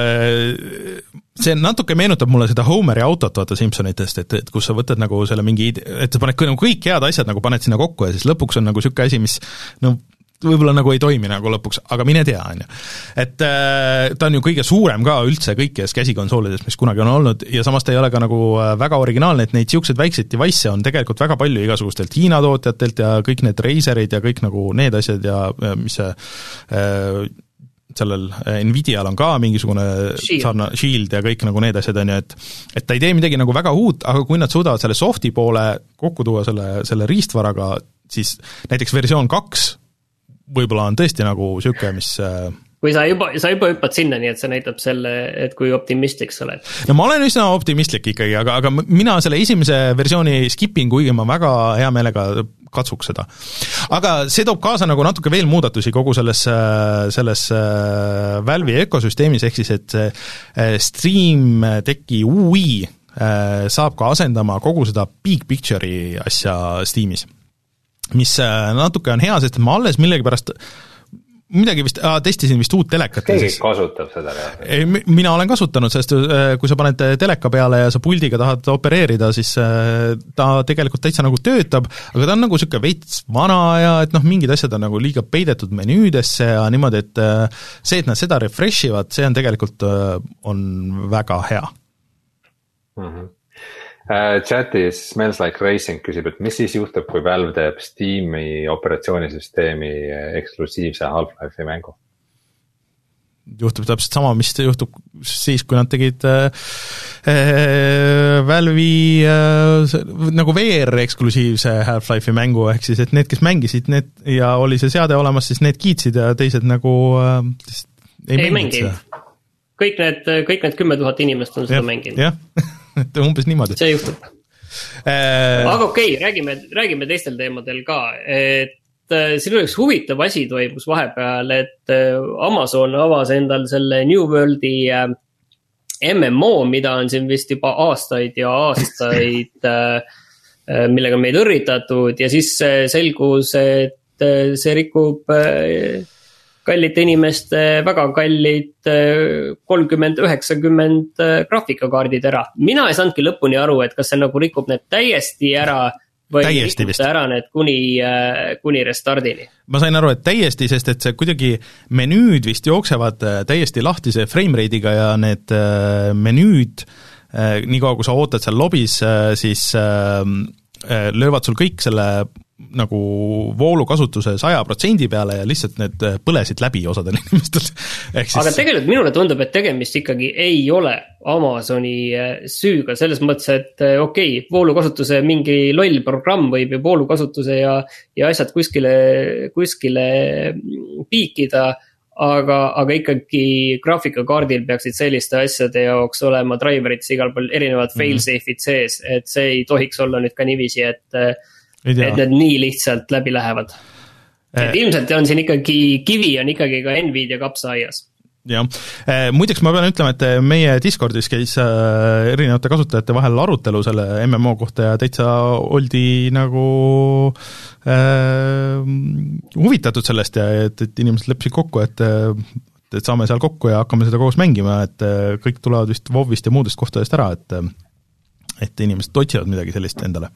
see natuke meenutab mulle seda Homeri autot, vaata Simpsonitest, et, et kus sa võtad nagu selle mingi, et sa paned nagu kõik head asjad nagu paned sinna kokku ja siis lõpuks on nagu siuke asi, mis no võib-olla nagu ei toimi nagu lõpuks, aga mine tea, on ju. Et äh, ta on ju kõige suurem ka üldse kõikides käsikonsoolides, mis kunagi on olnud, ja samas ta ei ole ka nagu väga originaalne, et neid siukseid väikseid device on tegelikult väga palju igasugustelt Hiina tootjatelt ja kõik need Razerid ja kõik nagu need asjad ja mis see äh, sellel Nvidial on ka mingisugune sarna Shield ja kõik nagu need asjad on ju, et et ta ei tee midagi nagu väga uut, aga kui nad suudavad selle softi poole kokku tuua selle, selle riistvaraga, siis näiteks versioon kaks võib-olla on tõesti nagu siuke, mis kui sa juba, sa juba hüppad sinna, nii et see näitab selle, et kui optimistlik sa oled. No ma olen üsna optimistlik ikkagi, aga, aga mina selle esimese versiooni skipin, kuigi ma väga hea meelega katsuks seda. Aga see toob kaasa nagu natuke veel muudatusi kogu selles, selles Valve'i ökosüsteemis, ehk siis, et Stream Decki U I saab ka asendama kogu seda Big Picture'i asja Steamis. Mis natuke on hea, sest ma alles millegipärast midagi vist, aa, testisin vist uut telekat. Keegi kasutab seda? Ei, mina olen kasutanud, sest kui sa paned teleka peale ja sa puldiga tahad opereerida, siis ta tegelikult täitsa nagu töötab, aga ta on nagu siuke veits vana ja et noh, mingid asjad on nagu liiga peidetud menüüdesse ja niimoodi, et see, et nad seda refresh ivad, see on tegelikult on väga hea. Mhm. Uh, chatis Smells Like Racing küsib, et mis siis juhtub, kui Valve teeb Steam'i operatsioonisüsteemi eksklusiivse Half-Life'i mängu? Juhtub täpselt sama, mis juhtub siis, kui nad tegid äh, äh, Valve'i äh, nagu V R eksklusiivse Half-Life'i mängu, ehk siis, et need, kes mängisid need ja oli see seade olemas, siis need kiitsid ja teised nagu äh, ei, ei mänginud. Kõik need, kõik need kümme tuhat inimest on seda ja, mänginud. Jah, et umbes niimoodi. See juhtub. Äh... Aga okei, okay, räägime, räägime teistel teemadel ka, et äh, siin oleks huvitav asi toimus vahepeal, et äh, Amazon avas endal selle New World'i äh, M M O, mida on siin vist juba aastaid ja aastaid äh, äh, millega meid õrritatud ja siis äh, selgus, et äh, see rikub äh, kallite inimeste väga kallid kolmkümmend üheksakümmend graafikakaardid ära. Mina ei saanudki lõpuni aru, et kas see nagu rikub need täiesti ära või täiesti rikub see ära need kuni, kuni restardini. Ma sain aru, et täiesti, sest et see kuidagi menüüd vist jooksevad täiesti lahtise framerate'iga ja need menüüd, nii kaua kui sa ootad seal lobis, siis löövad sul kõik selle nagu voolukasutuse saja protsendi peale ja lihtsalt need põlesid läbi osadel inimestel. Siis... Aga tegelikult minule tundub, et tegemist ikkagi ei ole Amazoni süüga, selles mõttes, et okei, okay, voolukasutuse mingi loll programm võib ju voolukasutuse ja, ja asjad kuskile, kuskile piikida, aga, aga ikkagi graafikakaardil peaksid selliste asjade jaoks olema driverites igal pool erinevad mm-hmm. fail-safe'id sees, et see ei tohiks olla nüüd ka niiviisi, et et need nii lihtsalt läbi lähevad. Et ilmselt on siin ikkagi, kivi on ikkagi ka Nvidia kapsaaias. jah, muideks ma pean ütlema, et meie Discordis käis erinevate kasutajate vahel arutelu selle M M O kohta ja täitsa oldi nagu äh, huvitatud sellest ja et, et inimesed leppisid kokku, et, et saame seal kokku ja hakkame seda koos mängima, et kõik tulevad vist WoW-ist ja muudest kohtadest ära, et, et inimesed otsivad midagi sellist endale.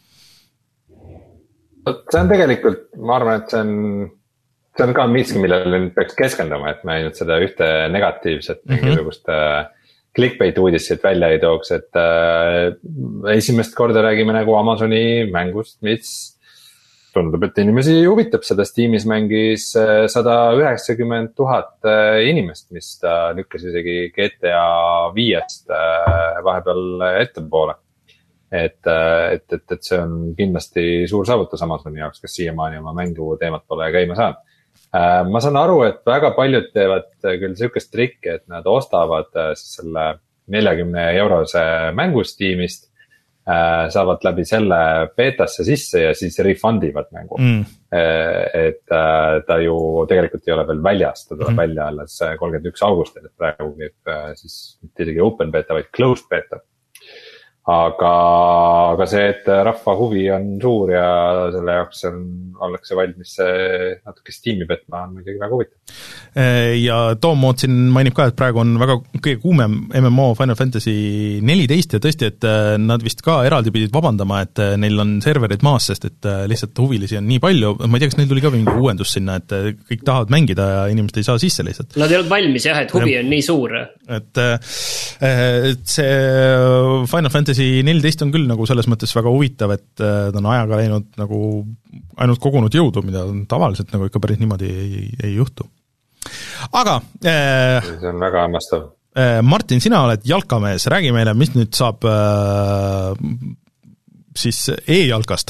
See on tegelikult, ma arvan, et see on see on ka miski, millele nüüd peaks keskenduma, et me nüüd seda ühte negatiivset mm -hmm. mingisugust äh, clickbait uudised välja ei tooks, et äh, esimest korda räägime nagu Amazoni mängust, mis tundub, et inimesi huvitab, seda Steamis mängis sada üheksakümmend tuhat inimest, mis ta lükkas isegi G T A viiest äh, vahepeal ettepoole. Et, et, et, et see on kindlasti suur saavutus Amazoni jaoks, kes siiamaani oma mängu teemat pole käima saanud. Ma saan aru, et väga paljud teevad küll sihukest trikki, et nad ostavad selle neljakümne eurose mängu Steamist, saavad läbi selle betasse sisse ja siis refundivad mängu mm.. Et ta ju tegelikult ei ole veel väljas, ta tuleb mm. välja alles kolmkümmend üks augustil, et praegu käib siis mitte isegi open beta, vaid closed beta. Aga, aga see, et rahva huvi on suur ja selle jaoks on, ollakse valmis natuke Steam'i petma, on muidugi väga huvitav. Ja Tom Mood siin mainib ka, et praegu on väga kõige kuumem M M O Final Fantasy neliteist ja tõesti, et nad vist ka eraldi pidid vabandama, et neil on serverid maas, sest et lihtsalt huvilisi on nii palju, ma ei tea, kas neil tuli ka mingi uuendus sinna, et kõik tahavad mängida ja inimesed ei saa sisse lihtsalt. Nad ei olnud valmis jah, et huvi ja, on nii suur. Et, et see Final Fantasy neliteist on küll nagu selles mõttes väga huvitav, et ta on ajaga läinud nagu ainult kogunud jõudu, mida tavaliselt nagu ikka päris niimoodi ei, ei juhtu. Aga äh, see on väga hämmastav. Äh, Martin, sina oled jalkamees, räägi meile, mis nüüd saab äh, siis e-jalkast?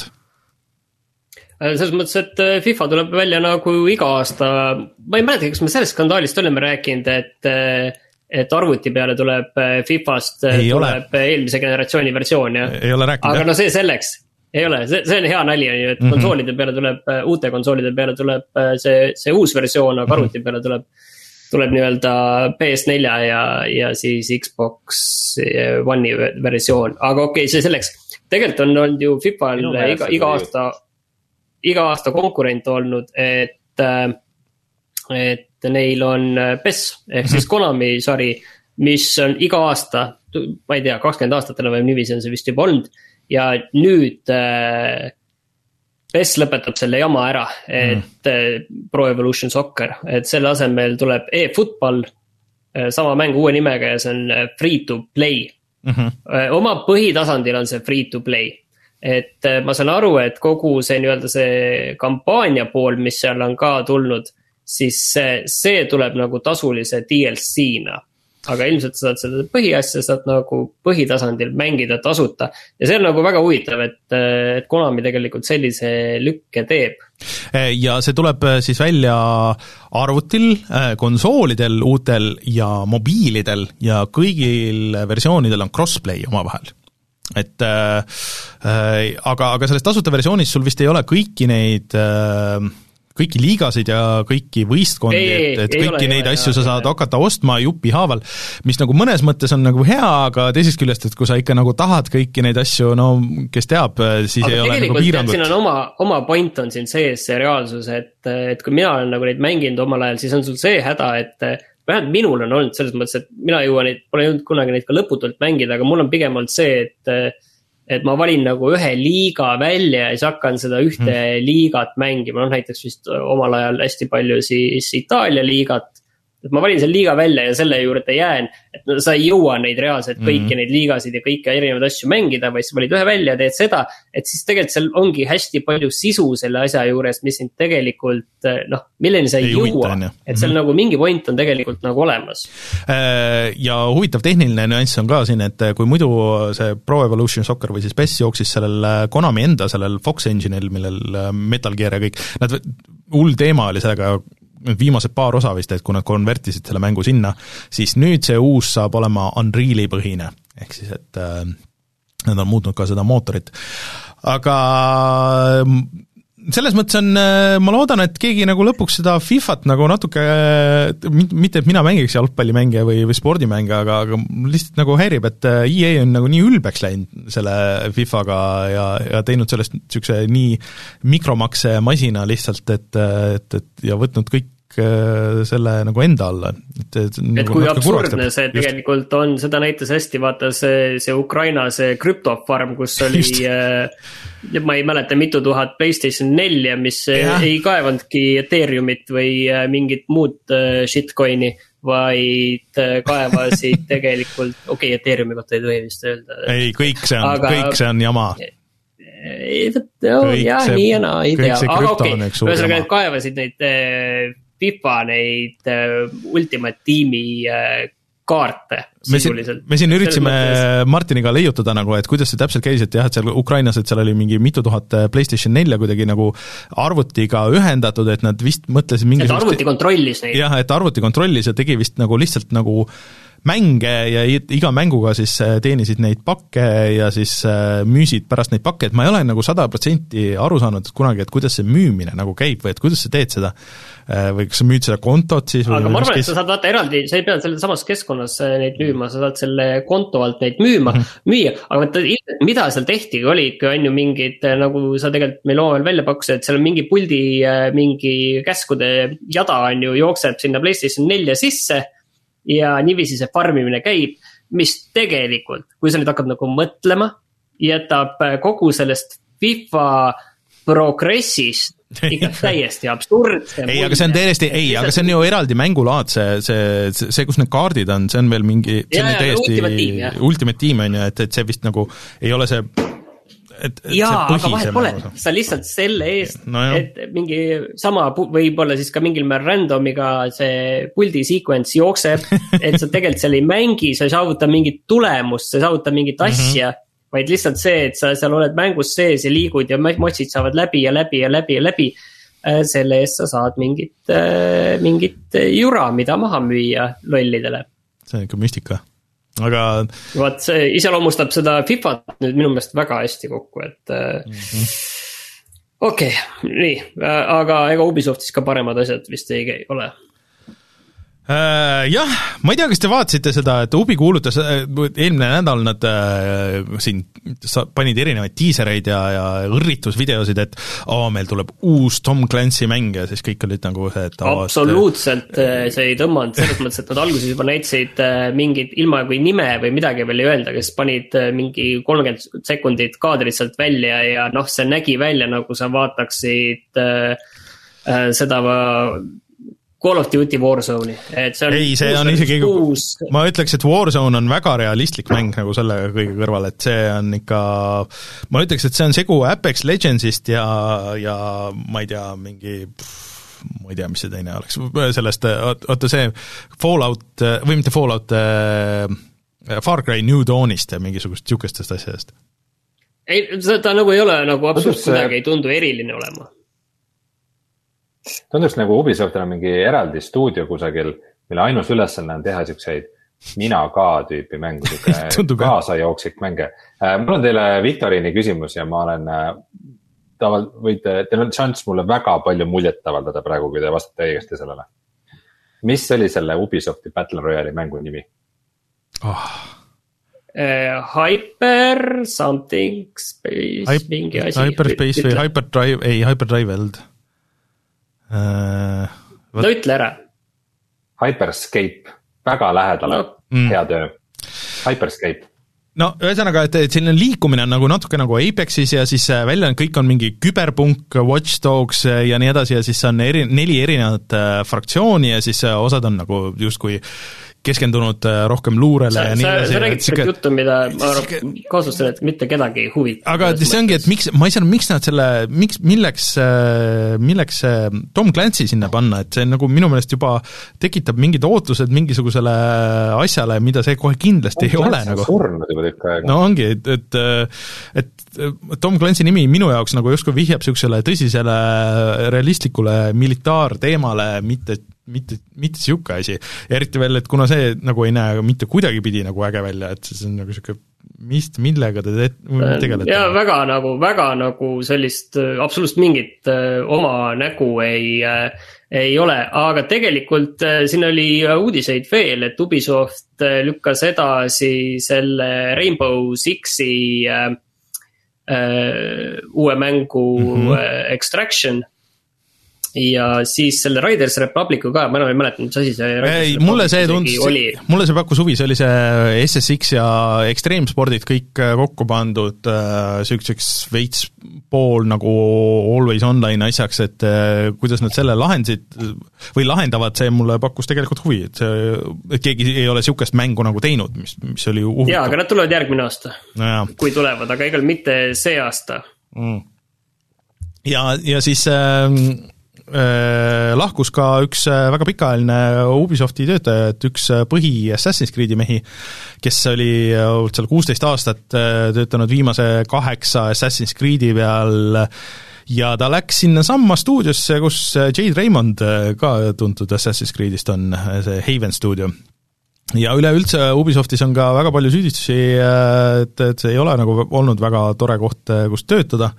Selles mõttes, et FIFA tuleb välja nagu iga aasta, ma ei mäleta, kas me sellest skandaalist oleme rääkinud, et et arvuti peale tuleb FIFAst ei tuleb ole. Eelmise generatsiooni versioon ja ei ole rääkinud. Aga no see selleks ei ole, see, see on hea nali, on ju, et mm -hmm. konsoolide peale tuleb, uute konsoolide peale tuleb see, see uus versioon, aga arvuti peale tuleb, tuleb nii-öelda P S neli ja, ja siis Xbox One'i versioon, aga okei okay,, see selleks. Tegelikult on olnud ju FIFAl iga, iga aasta, iga aasta konkurent olnud, et, et neil on P E S ehk siis Konami sari, mis on iga aasta, ma ei tea, kakskümmend aastat enam või niiviisi on see vist juba olnud ja nüüd äh, P E S lõpetab selle jama ära, et mm. Pro Evolution Soccer, et selle asemel tuleb e-football, sama mäng uue nimega ja see on free to play mm-hmm. Oma põhitasandil on see free to play, et ma saan aru, et kogu see nii-öelda see kampaania pool, mis seal on ka tulnud, siis see, see tuleb nagu tasulise D L C-na. Aga ilmselt saad seda põhiasja, saad nagu põhitasandil mängida tasuta. Ja see on nagu väga huvitav, et, et Konami tegelikult sellise lükke teeb. Ja see tuleb siis välja arvutil, konsoolidel, uutel ja mobiilidel ja kõigil versioonidel on crossplay oma vahel. Et äh, aga, aga selles tasuta versioonis sul vist ei ole kõiki neid äh, kõiki liigasid ja kõiki võistkondi, et, et kõiki ole, neid ole, asju ole, sa saad ole. hakata ostma jupi haaval, mis nagu mõnes mõttes on nagu hea, aga teisest küljest, et kui sa ikka nagu tahad kõiki neid asju, no kes teab, siis aga ei ole nagu piirangut. Siin on oma, oma point on siin sees see reaalsus, et, et kui mina olen nagu neid mänginud omal ajal, siis on sul see häda, et vähemalt minul on olnud selles mõttes, et mina jõuan neid, pole jõudnud kunagi neid ka lõputult mängida, aga mul on pigem olnud see, et et ma valin nagu ühe liiga välja ja siis hakkan seda ühte hmm. liigat mängima, noh näiteks vist omal ajal hästi palju siis Itaalia liigat, et ma valin selle liiga välja ja selle juurde jään, et no, sa ei jõua neid reaalselt kõiki mm-hmm. neid liigasid ja kõiki erinevaid asju mängida, vaid sa valid ühe välja ja teed seda, et siis tegelikult seal ongi hästi palju sisu selle asja juures, mis sind tegelikult, noh, milleni sa ei, ei jõua, huvita, et seal mm-hmm. nagu mingi point on tegelikult nagu olemas. Ja huvitav tehniline nüanss on ka siin, et kui muidu see Pro Evolution Soccer või siis P E S jooksis sellel Konami enda, sellel Fox Engine'il, millel Metal Gear ja kõik, nad, hull teema oli sellega viimased paar osa vist, et kui nad konvertisid selle mängu sinna, siis nüüd see uus saab olema Unreali põhine, ehk siis, et äh, nad on muutnud ka seda mootorit. Aga selles mõttes on, ma loodan, et keegi nagu lõpuks seda Fifat nagu natuke, mitte et mina mängiks jalgpallimänge või, või spordimänge, aga, aga lihtsalt nagu häirib, et E A on nagu nii ülbeks läinud selle Fifaga ja, ja teinud sellest niisuguse nii mikromakse masina lihtsalt, et, et, et ja võtnud kõik selle nagu enda alla. Et, et, et nagu kui absurdne see just. Tegelikult on, seda näitas hästi, vaata see, see Ukraina, see krüptofarm, kus oli, ma ei mäleta, mitu tuhat PlayStation nelja, mis ja. ei kaevandki Ethereumit või mingit muud shitcoini, vaid kaevasid tegelikult, okei okay,, Ethereumi kohta ei tohi vist öelda. Ei, kõik see on, aga, kõik see on jama. Ei, no, jah, nii ja naa, ei tea. Aga okei, okay, ühesõnaga kaevasid neid FIFA neid uh, Ultimate Teami uh, kaarte sisuliselt. Me siin üritasime Martiniga leiutada nagu, et kuidas see täpselt käis, et jah, et seal Ukrainas, et seal oli mingi mitu tuhat PlayStation nelja kuidagi nagu arvutiga ühendatud, et nad vist mõtlesid mingi... Et arvuti kontrollis neid. Jah, et arvuti kontrollis ja tegi vist nagu lihtsalt nagu mänge ja iga mänguga siis teenisid neid pakke ja siis müüsid pärast neid pakke, et ma ei ole nagu sada protsenti aru saanud kunagi, et kuidas see müümine nagu käib või et kuidas sa teed seda või kas sa müüd seda kontot siis aga ma arvan, et sa saad vaata eraldi, sa ei pea selle samas keskkonnas neid müüma, sa saad selle konto alt neid müüma, mm-hmm. müüa, aga vaata, mida seal tehti, oli ikka on ju mingid, nagu sa tegelikult meil omavahel välja pakkusid, et seal on mingi puldi, mingi käskude jada on ju, jookseb sinna PlayStation nelja sisse ja niiviisi see farmimine käib, mis tegelikult, kui sa nüüd hakkad nagu mõtlema, jätab kogu sellest FIFA progressist ikka täiesti absurd. Ei, aga see on täiesti, ei, aga see on ju eraldi mängulaad, see, see, see, see, kus need kaardid on, see on veel mingi, see on ja, täiesti Ultimate Team, Ultimate Team on ju, et, et see vist nagu ei ole see et, et jaa, aga vahet pole, sa lihtsalt selle eest, no et mingi sama, võib-olla siis ka mingil määr randomiga see puldi sequence jookseb, et sa tegelikult seal ei mängi, sa ei saavuta mingit tulemust, sa ei saavuta mingit asja, mm-hmm. vaid lihtsalt see, et sa seal oled mängus sees ja liigud ja motsid saavad läbi ja läbi ja läbi ja läbi, selle eest sa saad mingit, mingit jura, mida maha müüa lollidele. See on ikka müstika. Aga... Vaat see iseloomustab seda FIFAt nüüd minu meelest väga hästi kokku, et mm-hmm. okei, okay, nii, aga ega Ubisoftis ka paremad asjad vist ei ole. Uh, jah, ma ei tea, kas te vaatasite seda, et Ubi kuulutas, eelmine nädal nad uh, siin panid erinevaid tiisereid ja, ja õrritusvideosid, et oh, meil tuleb uus Tom Clancy mäng ja siis kõik olid nagu see, et oh, absoluutselt et... see ei tõmmanud selles mõttes, et nad alguses juba näitasid mingid ilma kui nime või midagi veel ei öelda, kes panid mingi kolmkümmend sekundit kaadrit sealt välja ja noh, see nägi välja nagu sa vaataksid uh, seda Call of Duty Warzone'i, et see on ei, see on isegi, uus... ma ütleks, et Warzone on väga realistlik mäng nagu selle kõige kõrval, et see on ikka, ma ütleks, et see on segu Apex Legendsist ja, ja ma ei tea, mingi, ma ei tea, mis see teine oleks, sellest, oota see Fallout, või mitte Fallout, Far Cry New Dawnist ja mingisugust sihukestest asjadest. Ei, ta nagu ei ole, nagu absoluutselt midagi ei tundu eriline olema. Tunduks nagu Ubisoftil on mingi eraldi stuudio kusagil, mille ainus ülesanne on teha siukseid mina ka tüüpi mängu, kaasa jooksik mänge. Mul on teile Viktorini küsimus ja ma olen, taval, võite, teil on šans mulle väga palju muljet avaldada praegu, kui te vastate õigesti sellele. Mis oli selle Ubisofti Battle Royale'i mängu nimi? Oh. Uh, Hyper something space Hy- mingi asi. Hyperspace või Hyperdrive, ei Hyperdrive eld. Uh, no ütle ära. Hyperscape, väga lähedale, no. mm. hea töö. Hyperscape. No ühesõnaga, et, et selline liikumine on nagu natuke nagu Apexis ja siis välja on, kõik on mingi küberpunk, Watch Dogs ja nii edasi ja siis on eri, neli erinevat äh, fraktsiooni ja siis äh, osad on nagu justkui keskendunud rohkem luurele sa, ja nii edasi. Sa räägid seda juttu, mida ma kaasustan, et mitte kedagi ei huvita. Aga see ongi, et miks, ma ei saa, miks nad selle, miks, milleks, milleks Tom Clancy sinna panna, et see nagu minu meelest juba tekitab mingid ootused mingisugusele asjale, mida see kohe kindlasti Tom ei ole. Nagu. Surnud juba tükk aega. No ongi, et, et, et Tom Clancy nimi minu jaoks nagu justkui vihjab siuksele tõsisele realistlikule militaarteemale, mitte mitte, mitte siuke asi. Eriti veel, et kuna see nagu ei näe mitte kuidagi pidi nagu äge välja, et see on nagu siuke, mis, millega te tegelete? Ja väga nagu, väga nagu sellist absoluutselt mingit oma nägu ei, ei ole, aga tegelikult siin oli uudiseid veel, et Ubisoft lükkas edasi selle Rainbow Sixi äh, uue mängu mm-hmm. Extraction ja siis selle Riders Republicu ka, ma enam ei mäleta, mis asi see ei, mulle see tundus, mulle see pakkus huvi, see oli see S S X ja ekstreemspordid kõik kokku pandud äh, süükseks veits pool nagu always online asjaks, et äh, kuidas nad selle lahendasid või lahendavad, see mulle pakkus tegelikult huvi, et, see, et keegi ei ole sükest mängu nagu teinud, mis, mis oli uhutav. Jaa, aga nad tulevad järgmine aasta no, kui tulevad, aga igal mitte see aasta mm. ja, ja siis äh, lahkus ka üks väga pikaajaline Ubisofti töötaja, et üks põhi Assassin's Creed'i mehi, kes oli seal kuusteist aastat töötanud viimase kaheksa Assassin's Creed'i peal ja ta läks sinna samma stuudiosse, kus Jade Raymond ka tuntud Assassin's Creed'ist on, see Haven stuudio. Ja üleüldse Ubisoftis on ka väga palju süüdistusi, et, et see ei ole nagu olnud väga tore koht, kus töötada.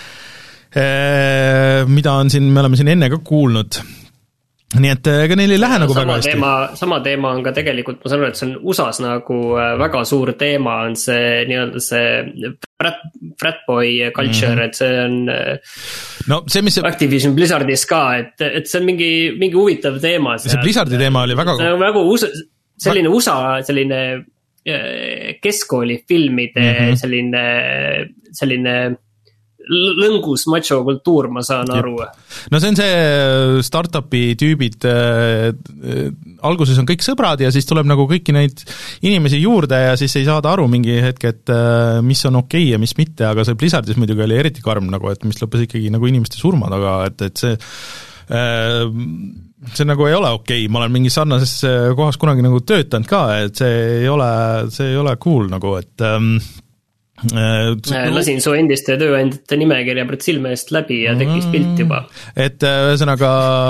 Mida on siin, me oleme siin enne ka kuulnud. Nii et ega neil ei lähe ja, nagu väga hästi. Teema, sama teema on ka tegelikult, ma saan aru, et see on U S A-s nagu väga suur teema, on see nii-öelda see frat, fratboy culture, mm-hmm. et see on no, see, mis see... Activision Blizzardis ka, et, et see on mingi, mingi huvitav teema. See Blizzardi teema oli väga... Nagu U S A, selline U S A, selline keskkooli filmide mm-hmm. selline, selline lõngus macho kultuur, ma saan aru. No see on see startupi tüübid, äh, äh, alguses on kõik sõbrad ja siis tuleb nagu kõiki neid inimesi juurde ja siis ei saada aru mingi hetk, et äh, mis on okei okay ja mis mitte, aga see Blizzardis muidugi oli eriti karm, nagu, et mis lõppes ikkagi nagu inimeste surma taga, et, et see äh, see nagu ei ole okei okay., ma olen mingi sarnases kohas kunagi nagu töötanud ka, et see ei ole, see ei ole cool nagu, et ähm, lasin su endiste tööandjate nimekirja pret silme eest läbi ja tekkis pilt juba. Et ühesõnaga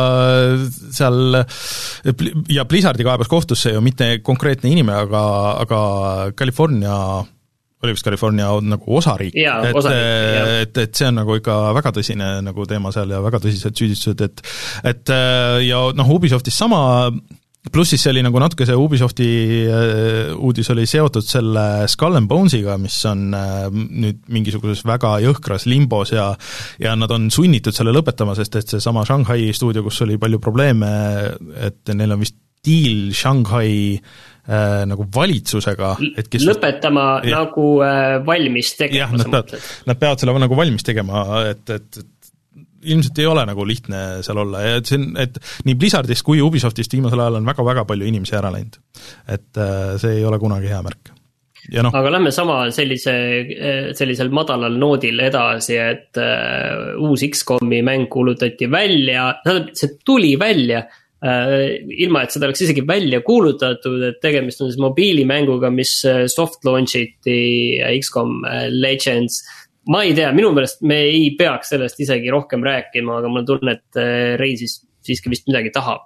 seal ja Blizzardi kaebas kohtusse ju mitte konkreetne inimene, aga, aga California, oli vist California nagu osariik, ja, et, osariik et, et see on nagu ikka väga tõsine nagu teema seal ja väga tõsised süüdistused, et, et ja noh, Ubisoftis sama. Pluss siis see oli nagu natuke see Ubisofti uudis oli seotud selle Skull and Bonesiga, mis on nüüd mingisuguses väga jõhkras limbos ja, ja nad on sunnitud selle lõpetama, sest et see sama Shanghai stuudio, kus oli palju probleeme, et neil on vist deal Shanghai äh, nagu valitsusega, et kes lõpetama ja, nagu äh, valmis tegema. Jah, nad peavad, nad peavad selle nagu valmis tegema, et, et ilmselt ei ole nagu lihtne seal olla ja et, see on, et nii Blizzardist kui Ubisoftist viimasel ajal on väga-väga palju inimesi ära läinud. Et see ei ole kunagi hea märk. Ja no. Aga lähme sama sellise, sellisel madalal noodil edasi, et uh, uus X COM-i mäng kuulutati välja, see tuli välja, uh, ilma et seda oleks isegi välja kuulutatud, et tegemist on siis mobiilimänguga, mis soft launchiti X COM Legends. Ma ei tea, minu meelest me ei peaks sellest isegi rohkem rääkima, aga mul tunne, et Rein siis siiski vist midagi tahab.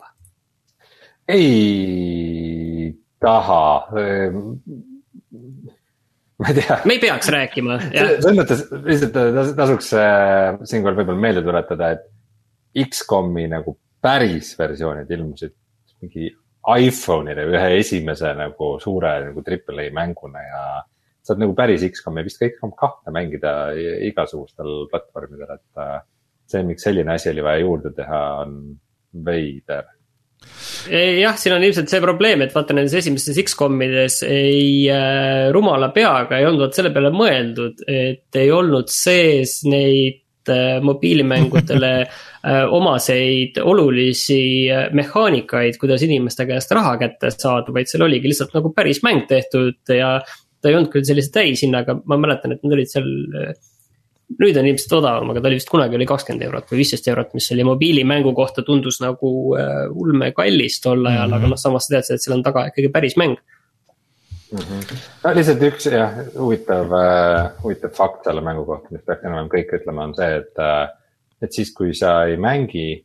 Ei taha. Ma ei tea. Me ei peaks rääkima. Selles mõttes lihtsalt tasuks siinkohal võib-olla meelde tuletada, et X COM-i nagu päris versioonid ilmusid mingi iPhone'ile ühe esimese nagu suure nagu triple A mänguna ja saad nagu päris X COM ja vist ka X COM kahte mängida igasugustel platvormidel, et see, miks selline asi oli vaja juurde teha, on veider. Jah, siin on ilmselt see probleem, et vaata nendes esimestes X COM-ides ei äh, rumala peaga ei olnud selle peale mõeldud, et ei olnud sees neid äh, mobiilimängudele äh, omaseid olulisi äh, mehaanikaid, kuidas inimeste käest raha kätte saada, vaid seal oligi lihtsalt nagu päris mäng tehtud ja ta ei olnud küll sellise täishinna, aga ma mäletan, et nad olid seal, nüüd on ilmselt odavam, aga ta oli vist kunagi oli kakskümmend eurot või viisteist eurot, mis oli mobiilimängu kohta tundus nagu ulme kallis tol ajal, mm-hmm. aga noh, samas tead, et seal on taga ikkagi päris mäng. Mm-hmm. No lihtsalt üks jah, huvitav, huvitav fakt selle mängu kohta, mis peaks enam kõik ütlema, on see, et, et siis kui sa ei mängi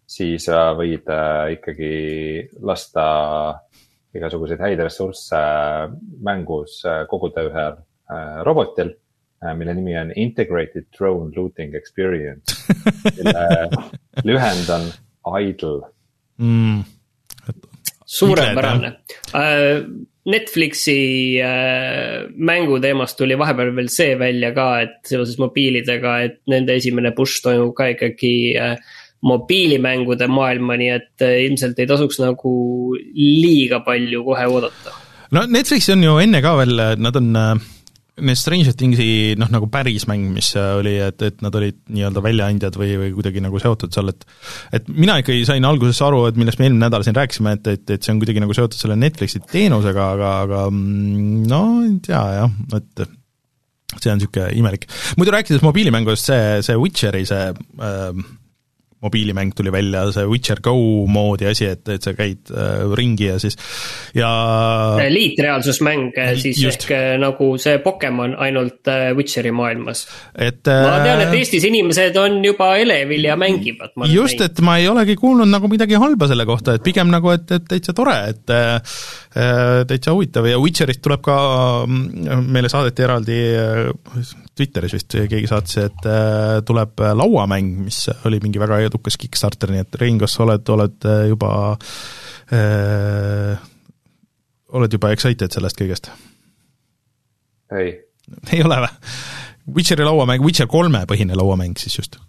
siis võid ikkagi lasta igasuguseid häid ressursse mängus koguda ühel robotil, mille nimi on Integrated Drone Looting Experience, mille lühend on IDLE. Mm. Suurepärane. Netflixi mänguteemast tuli vahepeal veel see välja ka, et seoses mobiilidega, et nende esimene push toimub ka ikkagi mobiilimängude maailma, nii et ilmselt ei tasuks nagu liiga palju kohe oodata. No Netflix on ju enne ka veel, nad on need Stranger Thingsi noh, nagu päris mäng, mis oli, et, et nad olid nii-öelda väljaandjad või, või kuidagi nagu seotud seal, et et mina ikkagi sain alguses aru, et millest me eelmine nädal siin rääkisime, et, et, et see on kuidagi nagu seotud selle Netflixi teenusega, aga, aga no ei tea jah, et see on niisugune imelik. Muidu rääkides mobiilimängudest, see, see Witcheri see äh, mobiilimäng tuli välja, see Witcher Go moodi asi, et, et sa käid äh, ringi ja siis ja liitreaalsusmäng siis just. Ehk nagu see Pokemon ainult äh, Witcheri maailmas. Et, ma tean, et Eestis inimesed on juba elevil ja mängivad. Just, et ma ei olegi kuulnud nagu midagi halba selle kohta, et pigem nagu, et, et täitsa tore, et äh, täitsa huvitav ja Witcherist tuleb ka, meile saadeti eraldi äh, Twitteris vist keegi saatis, et äh, tuleb lauamäng, mis oli mingi väga edukas Kickstarter, nii et Rein, kas oled, oled juba äh, oled juba excited sellest kõigest? Ei. Ei ole või? Witcheri lauamäng, Witcher kolme põhine lauamäng siis just.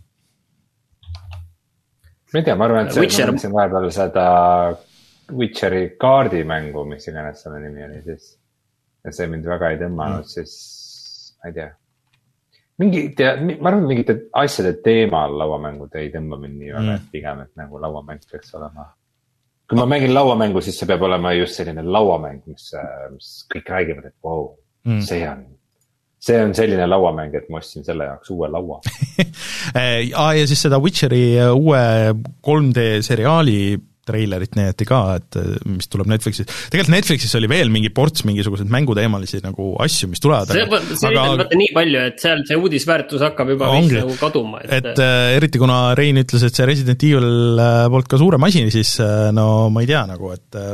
Ma ei tea, ma arvan, et see Witcher... on vahepeal seda Witcheri kaardimängu, mis iganes selle nimi oli siis. Ja see mind väga ei tõmmanud, mm. siis ma ei tea. Mingi, tea, ma arvan, et mingite asjade teemal lauamängud ei tõmba mind nii väga, mm. et pigem, et nagu lauamäng peaks olema. Kui ma mängin lauamängu, siis see peab olema just selline lauamäng, mis, mis kõik räägivad, et wow, mm. see on, see on selline lauamäng, et ma ostsin selle jaoks uue laua. ja siis seda Witcheri uue kolm D seriaali treilerit näeti ka, et mis tuleb Netflixis. Tegelikult Netflixis oli veel mingi ports mingisugused mänguteemalisi nagu asju, mis tulevad. See, aga, see aga, on vaata nii palju, et seal see uudisväärtus hakkab juba vist nagu kaduma. Et, et äh, eriti kuna Rein ütles, et see Resident Evil poolt ka suurem asi, siis äh, no ma ei tea nagu, et äh,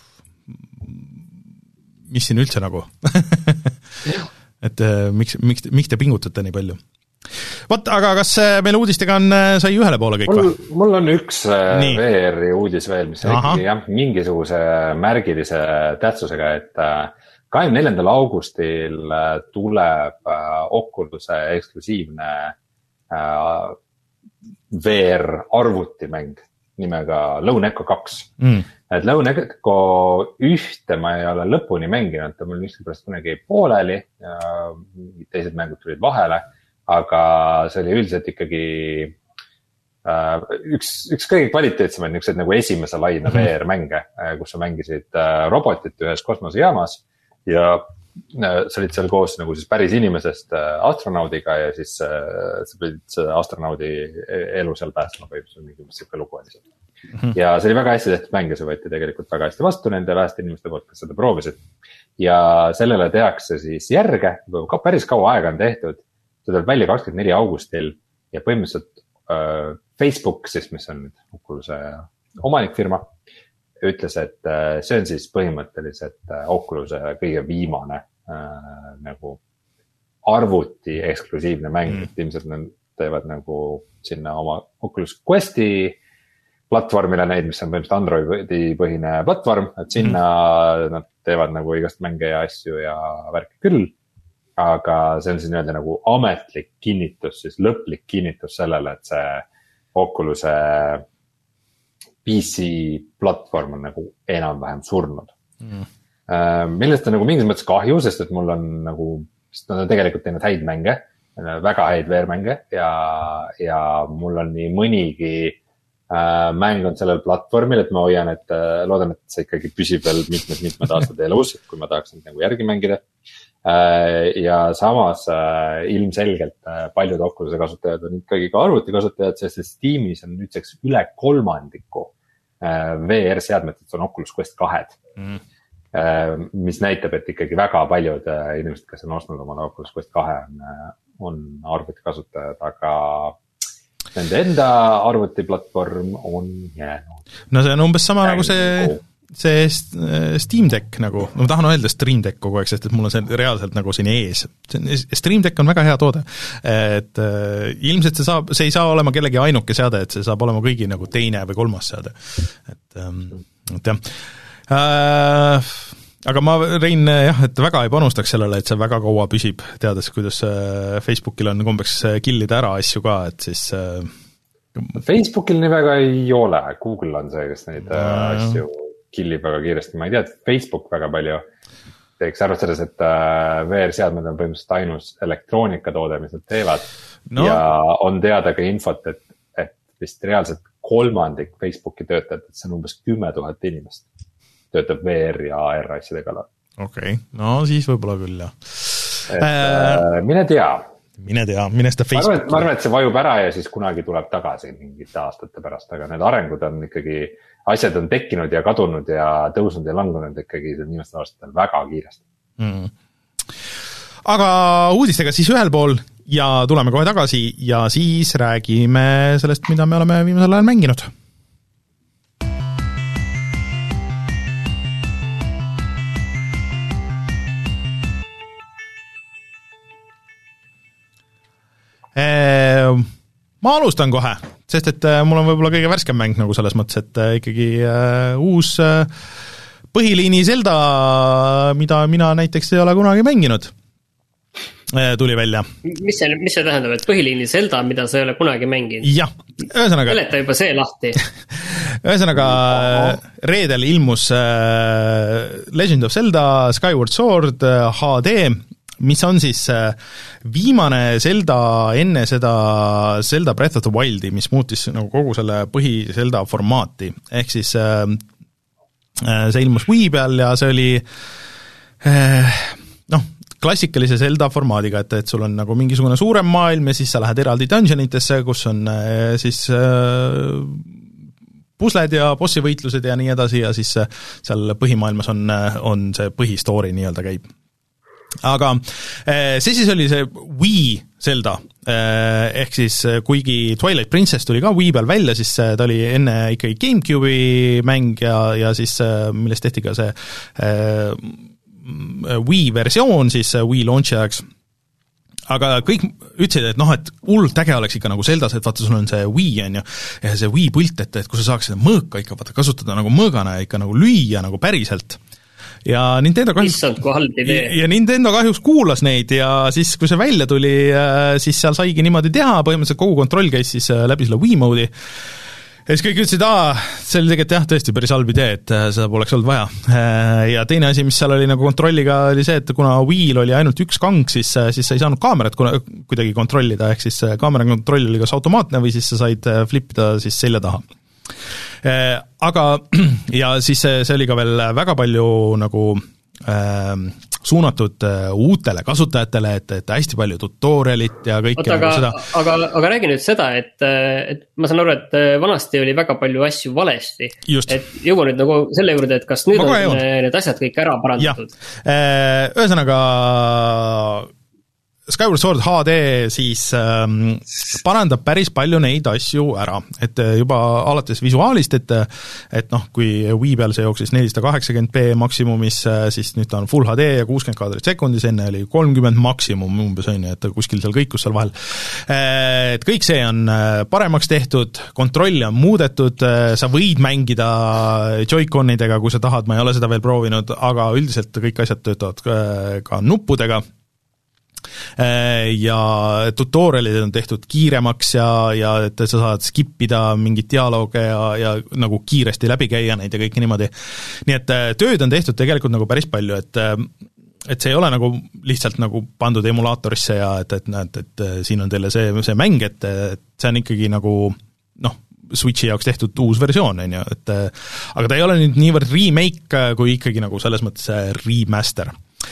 mis siin üldse nagu et äh, miks, miks, miks te pingutate nii palju? Vot, aga kas meil uudistega on, sai ühele poole kõik mul, või? Mul on üks nii. V R-i uudis veel, mis on ikkagi jah, mingisuguse märgilise tähtsusega, et kahekümne neljandal augustil tuleb Oculus'e eksklusiivne V R-arvutimäng nimega Lone Echo kaks. Mm. Et Lone Echo ühte ma ei ole lõpuni mänginud, ta mul miskipärast kunagi pooleli ja teised mängud tulid vahele. Aga see oli üldiselt ikkagi äh, üks, üks kõige kvaliteetsemaid niisugused nagu esimese laine V R-mänge, kus sa mängisid äh, robotit ühes kosmosejaamas ja äh, sa olid seal koos nagu siis päris inimesest äh, astronaudiga ja siis äh, sa pidid see astronaudi elu seal päästma või mingi siuke lugu oli seal. Mm-hmm. Ja see oli väga hästi tehtud mäng ja see võeti tegelikult väga hästi vastu nende väheste inimeste poolt, kes seda proovisid. Ja sellele tehakse siis järge, ka päris kaua aega on tehtud. See tuleb välja kakskümmend neli augustil ja põhimõtteliselt äh, Facebook, siis, mis on Oculus'e omanikfirma, ütles, et äh, see on siis põhimõtteliselt äh, Oculus'e kõige viimane äh, nagu arvuti eksklusiivne mäng, mm. et ilmselt nad teevad nagu sinna oma Oculus Questi platvormile neid, mis on põhimõtteliselt Androidi põhine platvorm, et sinna mm. nad teevad nagu igast mänge ja asju ja värki küll. Aga see on siis nii-öelda nagu ametlik kinnitus, siis lõplik kinnitus sellele, et see Oculus'e P C platvorm on nagu enam-vähem surnud. Mm. Millest on nagu mingis mõttes kahju, sest et mul on nagu, sest nad on tegelikult teinud häid mänge, väga häid V R-mänge ja, ja mul on nii mõnigi äh, mäng on sellel platvormil, et ma hoian, et äh, loodan, et see ikkagi püsib veel mitmed-mitmed aastad elus, kui ma tahaks nagu järgi mängida. Ja samas ilmselgelt paljud Oculus'e kasutajad on ikkagi ka arvuti kasutajad, sest Steamis on nüüdseks üle kolmandiku V R-seadmetest on Oculus Quest kahed, mm. mis näitab, et ikkagi väga paljud inimesed, kes on ostnud omale Oculus Quest kahe, on, on arvuti kasutajad, aga nende enda arvutiplatvorm on jäänud. No see on umbes sama Mängu. Nagu see, see Steam Deck nagu, ma tahan öelda Stream Deck kogu aeg, sest et mul on see reaalselt nagu siin ees. Stream Deck on väga hea toode, et äh, ilmselt see saab, see ei saa olema kellegi ainuke seade, et see saab olema kõigi nagu teine või kolmas seade. Et, ähm, et jah. Äh, aga ma, Rein, jah, et väga ei panustaks sellele, et see väga kaua püsib, teades, kuidas Facebookil on kombeks killida ära asju ka, et siis Facebookil nii väga ei ole, Google on see, kes neid ja, asju killib väga kiiresti, ma ei tea, et Facebook väga palju teeks arvestades, et V R-seadmed on põhimõtteliselt ainus elektroonikatoode, mis nad teevad no. Ja on teada ka infot, et, et vist reaalselt kolmandik Facebooki töötajad, et see on umbes kümme tuhat inimest töötab V R ja A R asjade kallal. Okei, okay. No siis võib-olla küll, jah. Et, äh, mine tea. Mine tea, mine seda Facebooki. Ma arvan, et see vajub ära ja siis kunagi tuleb tagasi mingite aastate pärast, aga need arengud on ikkagi, asjad on tekkinud ja kadunud ja tõusnud ja langunud ikkagi viimastel aastatel väga kiiresti. Mm. Aga uudistega siis ühel pool ja tuleme kohe tagasi ja siis räägime sellest, mida me oleme viimasel ajal mänginud. Ma alustan kohe, sest et mul on võib-olla kõige värskem mäng nagu selles mõttes, et ikkagi uus põhiliini Zelda, mida mina näiteks ei ole kunagi mänginud, tuli välja. Mis see, mis see tähendab, et põhiliini Zelda, mida sa ei ole kunagi mänginud? Jah, ühesõnaga Seleta juba see lahti. Ühesõnaga reedel ilmus Legend of Zelda Skyward Sword H D, mis on siis viimane Zelda enne seda Zelda Breath of the Wildi, mis muutis nagu kogu selle põhi Zelda formaati. Ehk siis see ilmus Wii peal ja see oli noh, klassikalise Zelda formaadiga, et, et sul on nagu mingisugune suurem maailm ja siis sa lähed eraldi dungeonitesse, kus on siis pusled ja bossi võitlused ja nii edasi ja siis seal põhimaailmas on, on see põhistoori nii-öelda käib. Aga see siis oli see Wii Zelda, ehk siis kuigi Twilight Princess tuli ka Wii peal välja, siis ta oli enne ikkagi GameCube'i mäng ja, ja siis millest tehti ka see Wii versioon siis Wii launchi ajaks. Aga kõik ütlesid, et noh, et hullult äge oleks ikka nagu Zeldas, et vaata, sul on see Wii on ju, ja see Wii pult, et, et kui sa saaks seda mõõka ikka vaata, kasutada nagu mõõgana ja ikka nagu lüüa nagu päriselt. Ja Nintendo kahjuks, ja, ja Nintendo kahjuks kuulas neid ja siis, kui see välja tuli, siis seal saigi niimoodi teha, põhimõtteliselt kogu kontroll käis siis läbi selle Wii mode'i. Ja siis kõik ütlesid, aa, see oli tegelikult jah, tõesti päris halb idee, et seda poleks olnud vaja. Ja teine asi, mis seal oli nagu kontrolliga, oli see, et kuna Wii'l oli ainult üks kang, siis, siis sa ei saanud kaamerat kuidagi kontrollida, ehk siis kaamera kontroll oli kas automaatne või siis sa said flippida siis selja taha. Aga ja siis see oli ka veel väga palju nagu äh, suunatud uutele kasutajatele, et, et hästi palju tutorialit ja kõike Oota, nagu aga, seda. Aga, aga räägi nüüd seda, et, et ma saan aru, et vanasti oli väga palju asju valesti. Just. Et jõua nüüd nagu selle juurde, et kas nüüd on jõun. Need asjad kõik ära parandatud? Ühesõnaga Skyward Sword H D siis ähm, parandab päris palju neid asju ära, et juba alates visuaalist, et, et noh, kui Wii peal see jooksis nelisada kaheksakümmend p maksimumis, siis nüüd ta on Full H D ja kuuskümmend kaadrit sekundis, enne oli kolmkümmend maksimum umbes on, et kuskil seal kõikus seal vahel. Et kõik see on paremaks tehtud, kontrolli on muudetud, sa võid mängida Joy-Conidega, kui sa tahad, ma ei ole seda veel proovinud, aga üldiselt kõik asjad töötavad ka nuppudega. Ja tutorialid on tehtud kiiremaks ja, ja et sa saad skippida mingit dialooge ja, ja nagu kiiresti läbi käia neid ja kõike niimoodi. Nii et tööd on tehtud tegelikult nagu päris palju, et, et see ei ole nagu lihtsalt nagu pandud emulaatorisse ja et, et näed, et siin on teile see, see mäng, et, et see on ikkagi nagu noh, Switchi jaoks tehtud uus versioon, on ju, et aga ta ei ole nüüd niivõrd remake kui ikkagi nagu selles mõttes remaster.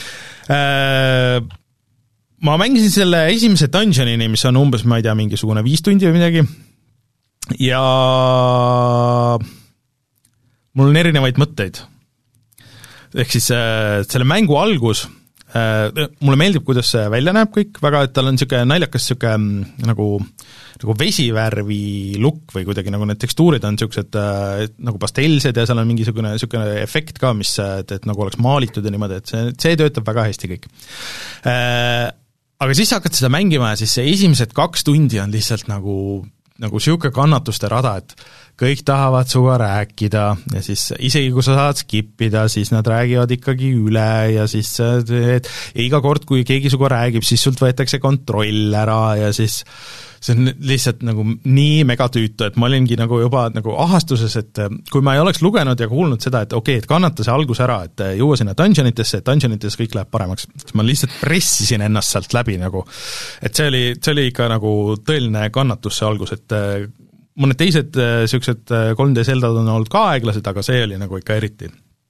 Ma mängisin selle esimese dungeonini, mis on umbes, ma ei tea, mingisugune viis tundi või midagi ja mul on erinevaid mõtteid. Ehk siis selle mängu algus mulle meeldib, kuidas see välja näeb kõik väga, et tal on niisugune naljakas niisugune nagu, nagu vesivärvi lukk või kuidagi nagu need tekstuurid on niisugused nagu pastellsed ja seal on mingisugune niisugune efekt ka, mis, et, et nagu oleks maalitud ja niimoodi, et see, see töötab väga hästi kõik. Aga siis hakkad seda mängima ja siis see esimesed kaks tundi on lihtsalt nagu nagu siuke kannatuste rada, et kõik tahavad suga rääkida ja siis isegi kui sa saad skippida, siis nad räägivad ikkagi üle ja siis et iga kord, kui keegi suga räägib, siis sult võetakse kontroll ära ja siis see on lihtsalt nagu nii megatüütu, et ma olingi nagu juba nagu ahastuses, et kui ma ei oleks lugenud ja kuulnud seda, et okei, et kannata see algus ära, et juua sinna dungeonitesse, et dungeonites kõik läheb paremaks, siis ma lihtsalt pressisin ennast sealt läbi nagu, et see oli, see oli ikka nagu tõeline kannatus see algus, et mõned teised niisugused kolm D Zeldad on olnud ka aeglased, aga see oli nagu ikka eriti.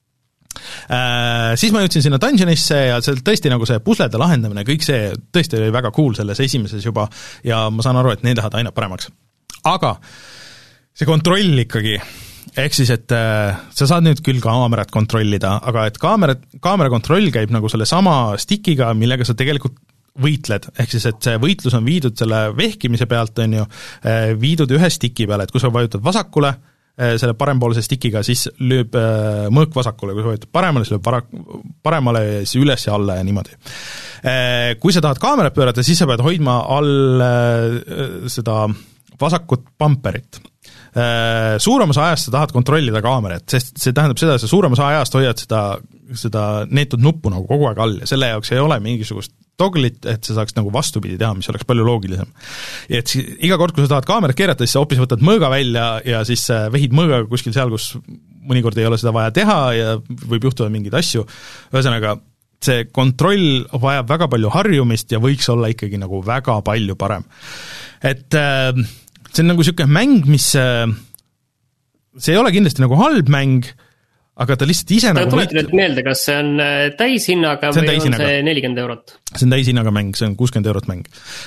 Äh, siis ma jõudsin sinna dungeonisse ja seal tõesti nagu see puslede lahendamine, kõik see tõesti oli väga cool selles esimeses juba ja ma saan aru, et need lähevad aina paremaks. Aga see kontroll ikkagi, ehk siis, et äh, sa saad nüüd küll kaamerat kontrollida, aga et kaamera, kaamera kontroll käib nagu selle sama stickiga, millega sa tegelikult võitled, ehk siis, et see võitlus on viidud selle vehkimise pealt, on ju, viidud ühe stiki peale, et kui sa vajutad vasakule, selle parempoolse stikiga, siis lööb mõõk vasakule, kui sa vajutad paremale, siis lööb para, paremale, siis üles ja alla ja niimoodi. Kui sa tahad kaamerat pöörata, siis sa pead hoidma all seda vasakut pamperit. Suuremas ajast sa tahad kontrollida kaamerat, sest see tähendab seda, et sa suuremas ajast hoiad seda, seda neetud nuppu nagu kogu aeg all ja selle jaoks ei ole mingisugust toglit, et sa saaks nagu vastupidi teha, mis oleks palju loogilisem. Ja et siis, iga kord, kui sa tahad kaamerat keerata, siis sa hoopis võtad mõõga välja ja siis vehid mõõgaga kuskil seal, kus mõnikord ei ole seda vaja teha ja võib juhtuda mingeid asju. Ühesõnaga, see kontroll vajab väga palju harjumist ja võiks olla ikkagi nagu väga palju parem. Et see on nagu niisugune mäng, mis see ei ole kindlasti nagu halb mäng, aga ta lihtsalt ise ta nagu tuletan nüüd meelde, kas see on täishinnaga või on see nelikümmend eurot? See on täishinnaga mäng, see on kuuskümmend eurot mäng.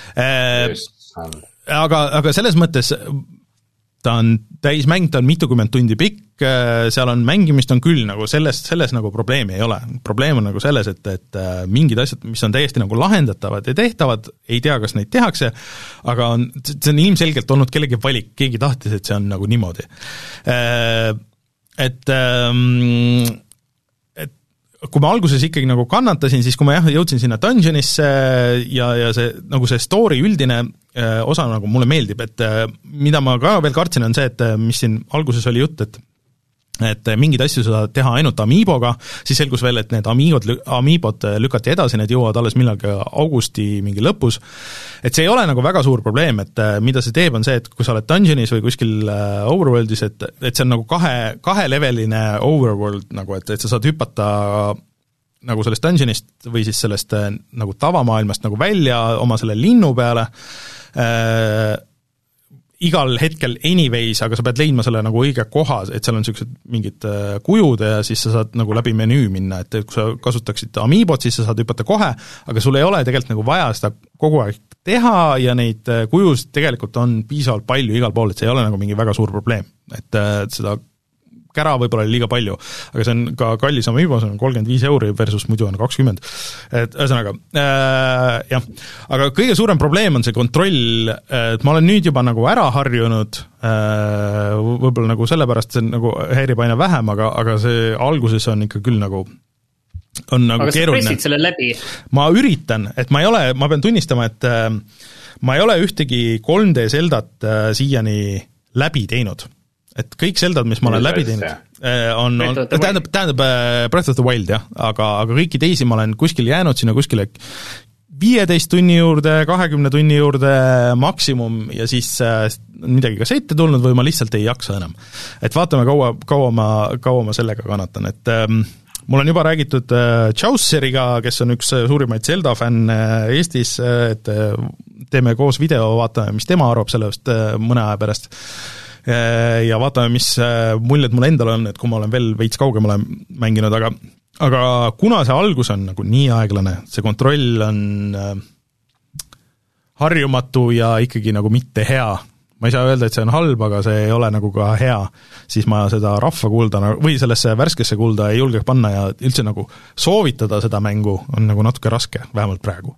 Aga, aga selles mõttes ta on täismäng, ta on mitukümmend tundi pikk, seal on mängimist on küll, nagu selles, selles nagu probleemi ei ole. Probleem on nagu selles, et, et mingid asjad, mis on täiesti nagu lahendatavad ja tehtavad, ei tea, kas neid tehakse, aga on, see on ilmselgelt olnud kellegi valik, keegi tahtis, et see on nagu niimoodi. Et, et kui ma alguses ikkagi nagu kannatasin, siis kui ma jah, jõudsin sinna dungeonisse ja, ja see, nagu see story üldine osa nagu mulle meeldib, et mida ma ka veel kartsin on see, et mis siin alguses oli jutt, et et mingid asju saad teha ainult Amiiboga, siis selgus veel, et need Amiibod, Amiibod lükati edasi, need jõuavad alles millalgi augusti mingi lõpus, et see ei ole nagu väga suur probleem, et mida see teeb, on see, et kui sa oled dungeonis või kuskil overworldis, et, et see on nagu kahe, kahe-leveline overworld, nagu et, et sa saad hüpata nagu sellest dungeonist või siis sellest nagu tavamaailmast nagu välja oma selle linnu peale, äh, igal hetkel anyways, aga sa pead leidma selle nagu õige koha, et seal on niisugused mingid kujud ja siis sa saad nagu läbi menüü minna, et kui sa kasutaksid Amiibot, siis sa saad hüpata kohe, aga sul ei ole tegelikult nagu vaja seda kogu aeg teha ja neid kujusid tegelikult on piisavalt palju igal pool, et see ei ole nagu mingi väga suur probleem, et seda kära võib-olla oli liiga palju, aga see on ka kallis Amiibo, see on kolmkümmend viis euri versus muidu on kakskümmend. Et ühesõnaga, äh, jah, aga kõige suurem probleem on see kontroll, et ma olen nüüd juba nagu ära harjunud, äh, võib-olla nagu sellepärast see nagu häirib aina vähem, aga, aga see alguses on ikka küll nagu on nagu aga keeruline. Aga sa pressid selle läbi? Ma üritan, et ma ei ole, ma pean tunnistama, et äh, ma ei ole ühtegi kolm D Zeldat äh, siiani läbi teinud. Et kõik Zeldad, mis ma olen läbi teinud, on, on tähendab, tähendab Breath of the Wild, jah, aga, aga kõiki teisi ma olen kuskil jäänud sinna kuskile viieteist tunni juurde, kahekümne tunni juurde maksimum ja siis midagi kas ette tulnud või ma lihtsalt ei jaksa enam. Et vaatame, kaua, kaua, ma, kaua ma sellega kannatan, et ähm, mul on juba räägitud äh, Chauceriga, kes on üks suurimaid Zelda fänn äh, Eestis, äh, et äh, teeme koos video, vaatame, mis tema arvab sellest äh, mõne aja pärast. Ja vaatame, mis muljed mul endal on, et kui ma olen veel veits kaugemale mänginud, aga, aga kuna see algus on nagu nii aeglane, see kontroll on harjumatu ja ikkagi nagu mitte hea, ma ei saa öelda, et see on halb, aga see ei ole nagu ka hea, siis ma seda rahva kulda või sellesse värskesse kulda ei julgeks panna ja üldse nagu soovitada seda mängu on nagu natuke raske, vähemalt praegu.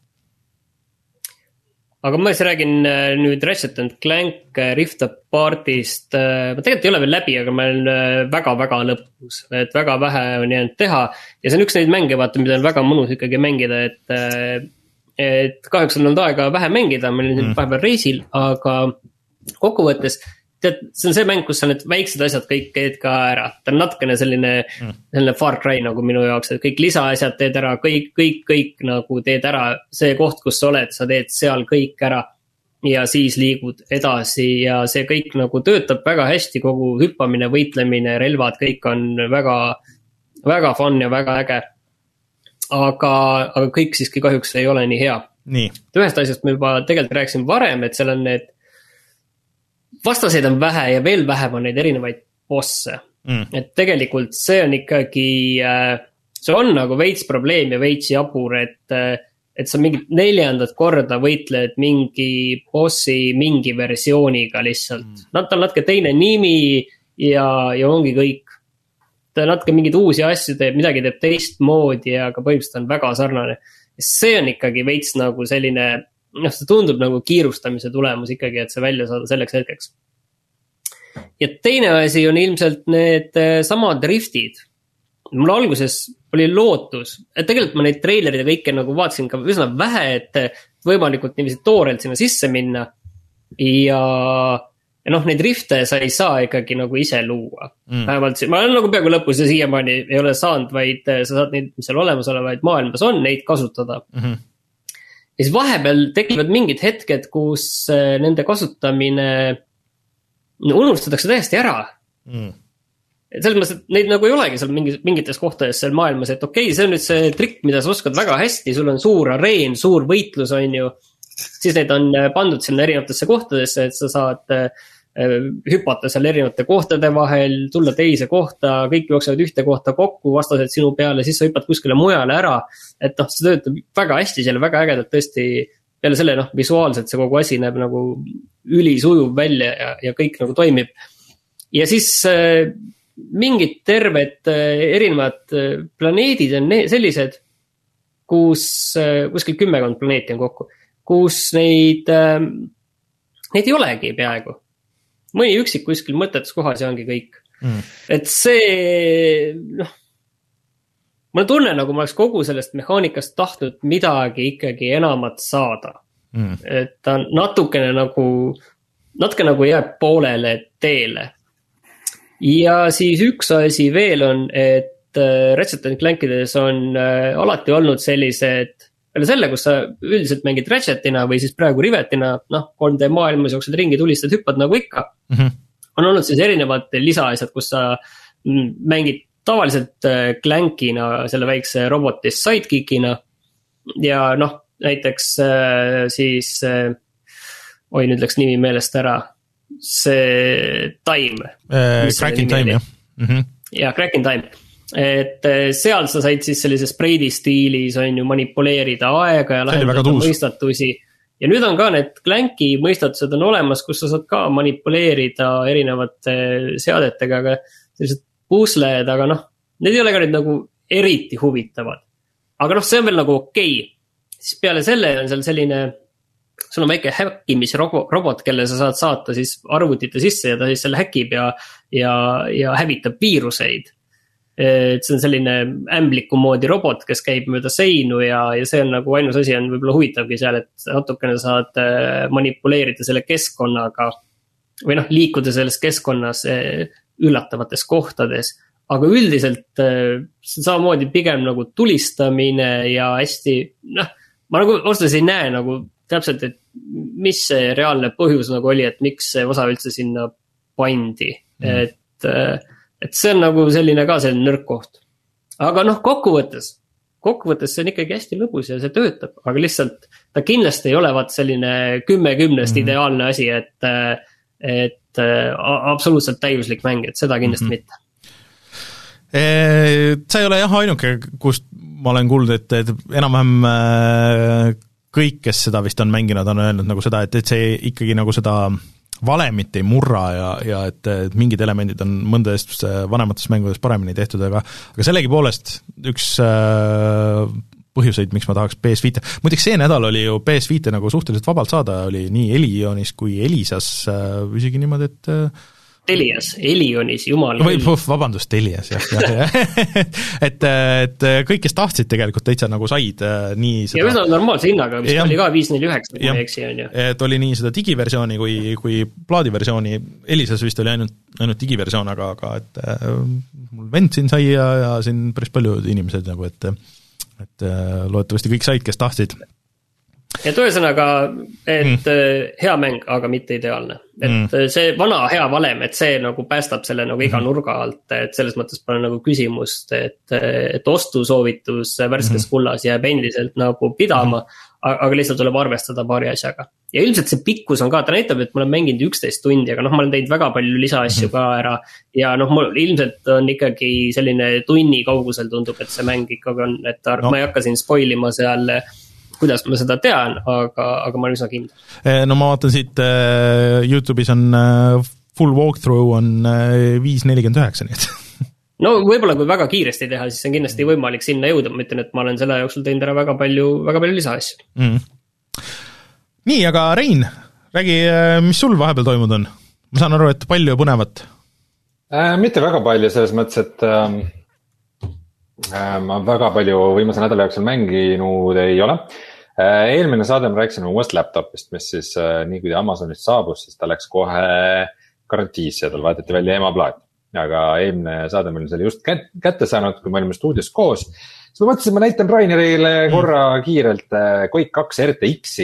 Aga ma siis räägin nüüd Ratchet and Clank Rift Apartist, ma tegelikult ei ole veel läbi, aga ma olen väga-väga lõpus, et väga vähe on jäänud teha ja see on üks neid mänge, vaata, mida on väga mõnus ikkagi mängida, et, et kahjuks on olnud aega vähe mängida, ma olin mm. vahepeal reisil, aga kokkuvõttes, tead, see on see mäng, kus sa need väiksed asjad kõik teed ka ära. Ta on natukene selline, mm. selline Far Cry nagu minu jaoks, et kõik lisaasjad teed ära, kõik, kõik, kõik nagu teed ära. See koht, kus sa oled, sa teed seal kõik ära ja siis liigud edasi ja see kõik nagu töötab väga hästi, kogu hüppamine, võitlemine, relvad, kõik on väga, väga fun ja väga äge. Aga, aga kõik siiski kahjuks ei ole nii hea. Nii. Ühest asjast me juba tegelikult rääkisin varem, et seal on need vastaseid on vähe ja veel vähem on neid erinevaid bosse. Mm. Et tegelikult see on ikkagi, see on nagu veits probleem ja veits jabur, et, et sa mingi neljandat korda võitled mingi bossi mingi versiooniga lihtsalt. Mm. Nad on natuke teine nimi ja, ja ongi kõik. Ta natuke mingid uusi asju teeb, midagi teeb teist moodi, aga põhimõtteliselt on väga sarnane. See on ikkagi veits nagu selline, noh, see tundub nagu kiirustamise tulemus ikkagi, et see välja saada selleks hetkeks. Ja teine asi on ilmselt need samad riftid. Mul alguses oli lootus, et tegelikult ma neid treilerid ja kõike nagu vaatasin ka üsna vähe, et võimalikult niiviisi toorelt sinna sisse minna. Ja, ja noh, neid rifte sa ei saa ikkagi nagu ise luua. Mm. Vähemalt, ma olen nagu peaaegu lõpus ja siiamaani ei ole saanud, vaid sa saad neid, mis seal olemas olevaid maailmas on, neid kasutada. Mm-hmm. Ja siis vahepeal tekivad mingid hetked, kus nende kasutamine unustatakse täiesti ära. Mm. Selles mõttes, et neid nagu ei olegi seal mingi, mingites kohtades seal maailmas, et okei, okay, see on nüüd see trikk, mida sa oskad väga hästi, sul on suur areen, suur võitlus on ju, siis neid on pandud sinna erinevatesse kohtadesse, et sa saad hüpata seal erinevate kohtade vahel, tulla teise kohta, kõik jooksevad ühte kohta kokku, vastased sinu peale, siis sa hüppad kuskile mujale ära, et noh, see töötab väga hästi seal, väga ägedalt tõesti, peale selle noh, visuaalselt see kogu asi näeb nagu ülisujuv välja ja, ja kõik nagu toimib. Ja siis äh, mingid terved äh, erinevad äh, planeedid on ne- sellised, kus äh, kuskil kümmekond planeeti on kokku, kus neid, äh, neid ei olegi peaaegu. Mõni üksik kuskil mõtetes kohas ja ongi kõik. Mm. Et see, noh, ma tunnen, nagu ma oleks kogu sellest mehaanikast tahtnud midagi ikkagi enamat saada. Mm. Et ta natukene nagu, natuke nagu jääb poolele teele. Ja siis üks asi veel on, et Ratchet and Clankides on alati olnud sellised, peale selle, kus sa üldiselt mängid Ratchetina või siis praegu Rivetina, noh, kolm D maailmas jooksed ringi, tulistad, hüppad nagu ikka. Mm-hmm. On olnud siis erinevad lisaasjad, kus sa mängid tavaliselt Clankina, selle väikse robotist sidekickina ja noh, näiteks siis, oi nüüd läks nimi meelest ära, see Time. Cracking Time, jah. Mm-hmm. Ja, Cracking Time. Et seal sa said siis sellise spreidi stiilis on ju manipuleerida aega ja lahendada mõistatusi. Ja nüüd on ka need Clanki mõistatused on olemas, kus sa saad ka manipuleerida erinevate seadetega, aga sellised pusled, aga noh, need ei ole ka nüüd nagu eriti huvitavad. Aga noh, see on veel nagu okei. Siis peale selle on seal selline, sul on väike häkkimisrobot, kelle sa saad saata siis arvutite sisse ja ta siis selle häkib ja, ja, ja hävitab viiruseid. Et see on selline ämbliku moodi robot, kes käib mööda seinu ja, ja see on nagu ainus asi on võib-olla huvitavgi seal, et natukene saad manipuleerida selle keskkonnaga või noh, liikuda selles keskkonnas üllatavates kohtades. Aga üldiselt see on samamoodi pigem nagu tulistamine ja hästi, noh, ma nagu ostas ei näe nagu täpselt, et mis see reaalne põhjus nagu oli, et miks see osa üldse sinna pandi, mm. et et see on nagu selline ka selline nõrk koht. Aga noh, kokkuvõttes, kokkuvõttes see on ikkagi hästi lõbus ja see töötab, aga lihtsalt ta kindlasti ei ole vaat selline kümme kümnest mm-hmm. ideaalne asi, et, et absoluutselt täiuslik mäng, et seda kindlasti mm-hmm. mitte. Sa ei ole jah ainuke, kust ma olen kuulnud, et, et enam-vähem kõik, kes seda vist on mänginud, on öelnud nagu seda, et, et see ikkagi nagu seda valemit ei murra ja, ja et, et mingid elemendid on mõndadest vanemates mängudes paremini tehtud, aga, aga sellegipoolest üks äh, põhjuseid, miks ma tahaks P S viite. Muideks see nädal oli ju P S viite nagu suhteliselt vabalt saada, oli nii Elionis kui Elisas äh, isegi niimoodi, et äh, Elias, Elionis, jumal. Või, vabandust, Elias, jah, jah, jah. et, et kõik, kes tahtsid tegelikult täitsa nagu said nii seda... Ja üsna normaalse hinnaga, mis ja, oli ka viis neli üheksa, kui ma eksi on ju. Et oli nii seda digiversiooni kui, kui plaadiversiooni, Elisas vist oli ainult, ainult digiversioon, aga, aga et äh, mul vend siin sai ja, ja siin päris paljud inimesed nagu, et, et äh, loodetavasti kõik said, kes tahtsid. Et ühesõnaga, et mm. hea mäng, aga mitte ideaalne. Et mm. see vana hea valem, et see nagu päästab selle nagu iga nurga alt, et selles mõttes pole nagu küsimust, et, et ostusoovitus värskes mm. kullas jääb endiselt nagu pidama, mm. aga lihtsalt tuleb arvestada paari asjaga. Ja ilmselt see pikkus on ka, ta näitab, et ma olen mänginud üksteist tundi, aga noh, ma olen teinud väga palju lisaasju mm. ka ära ja noh, mul ilmselt on ikkagi selline tunni kaugusel tundub, et see mäng ikkagi on, et no. ma ei hakka siin spoilima seal kuidas ma seda tean, aga, aga ma olen üsna kindel. No ma vaatan siit uh, YouTube'is on uh, full walkthrough on uh, viis nelikümmend üheksa, nii et no võib-olla kui väga kiiresti teha, siis on kindlasti võimalik sinna jõuda, ma ütlen, et ma olen selle jooksul teinud ära väga palju, väga palju lisaasju. Mm. Nii, aga Rein, räägi, mis sul vahepeal toimunud on? Ma saan aru, et palju põnevat. Äh, mitte väga palju, selles mõttes, et ähm, äh, ma väga palju viimase nädala jooksul mänginud ei ole. Eelmine saade ma rääkisin uuest laptopist, mis siis nii kui Amazonist saabus, siis ta läks kohe garantiisse ja tal vaadati välja emaplaat. Aga eelmine saade meil oli just kätte saanud, kui me olime stuudios koos. Siis ma mõtlesin, ma näitan Rainerile korra kiirelt Quake kaks R T X-i.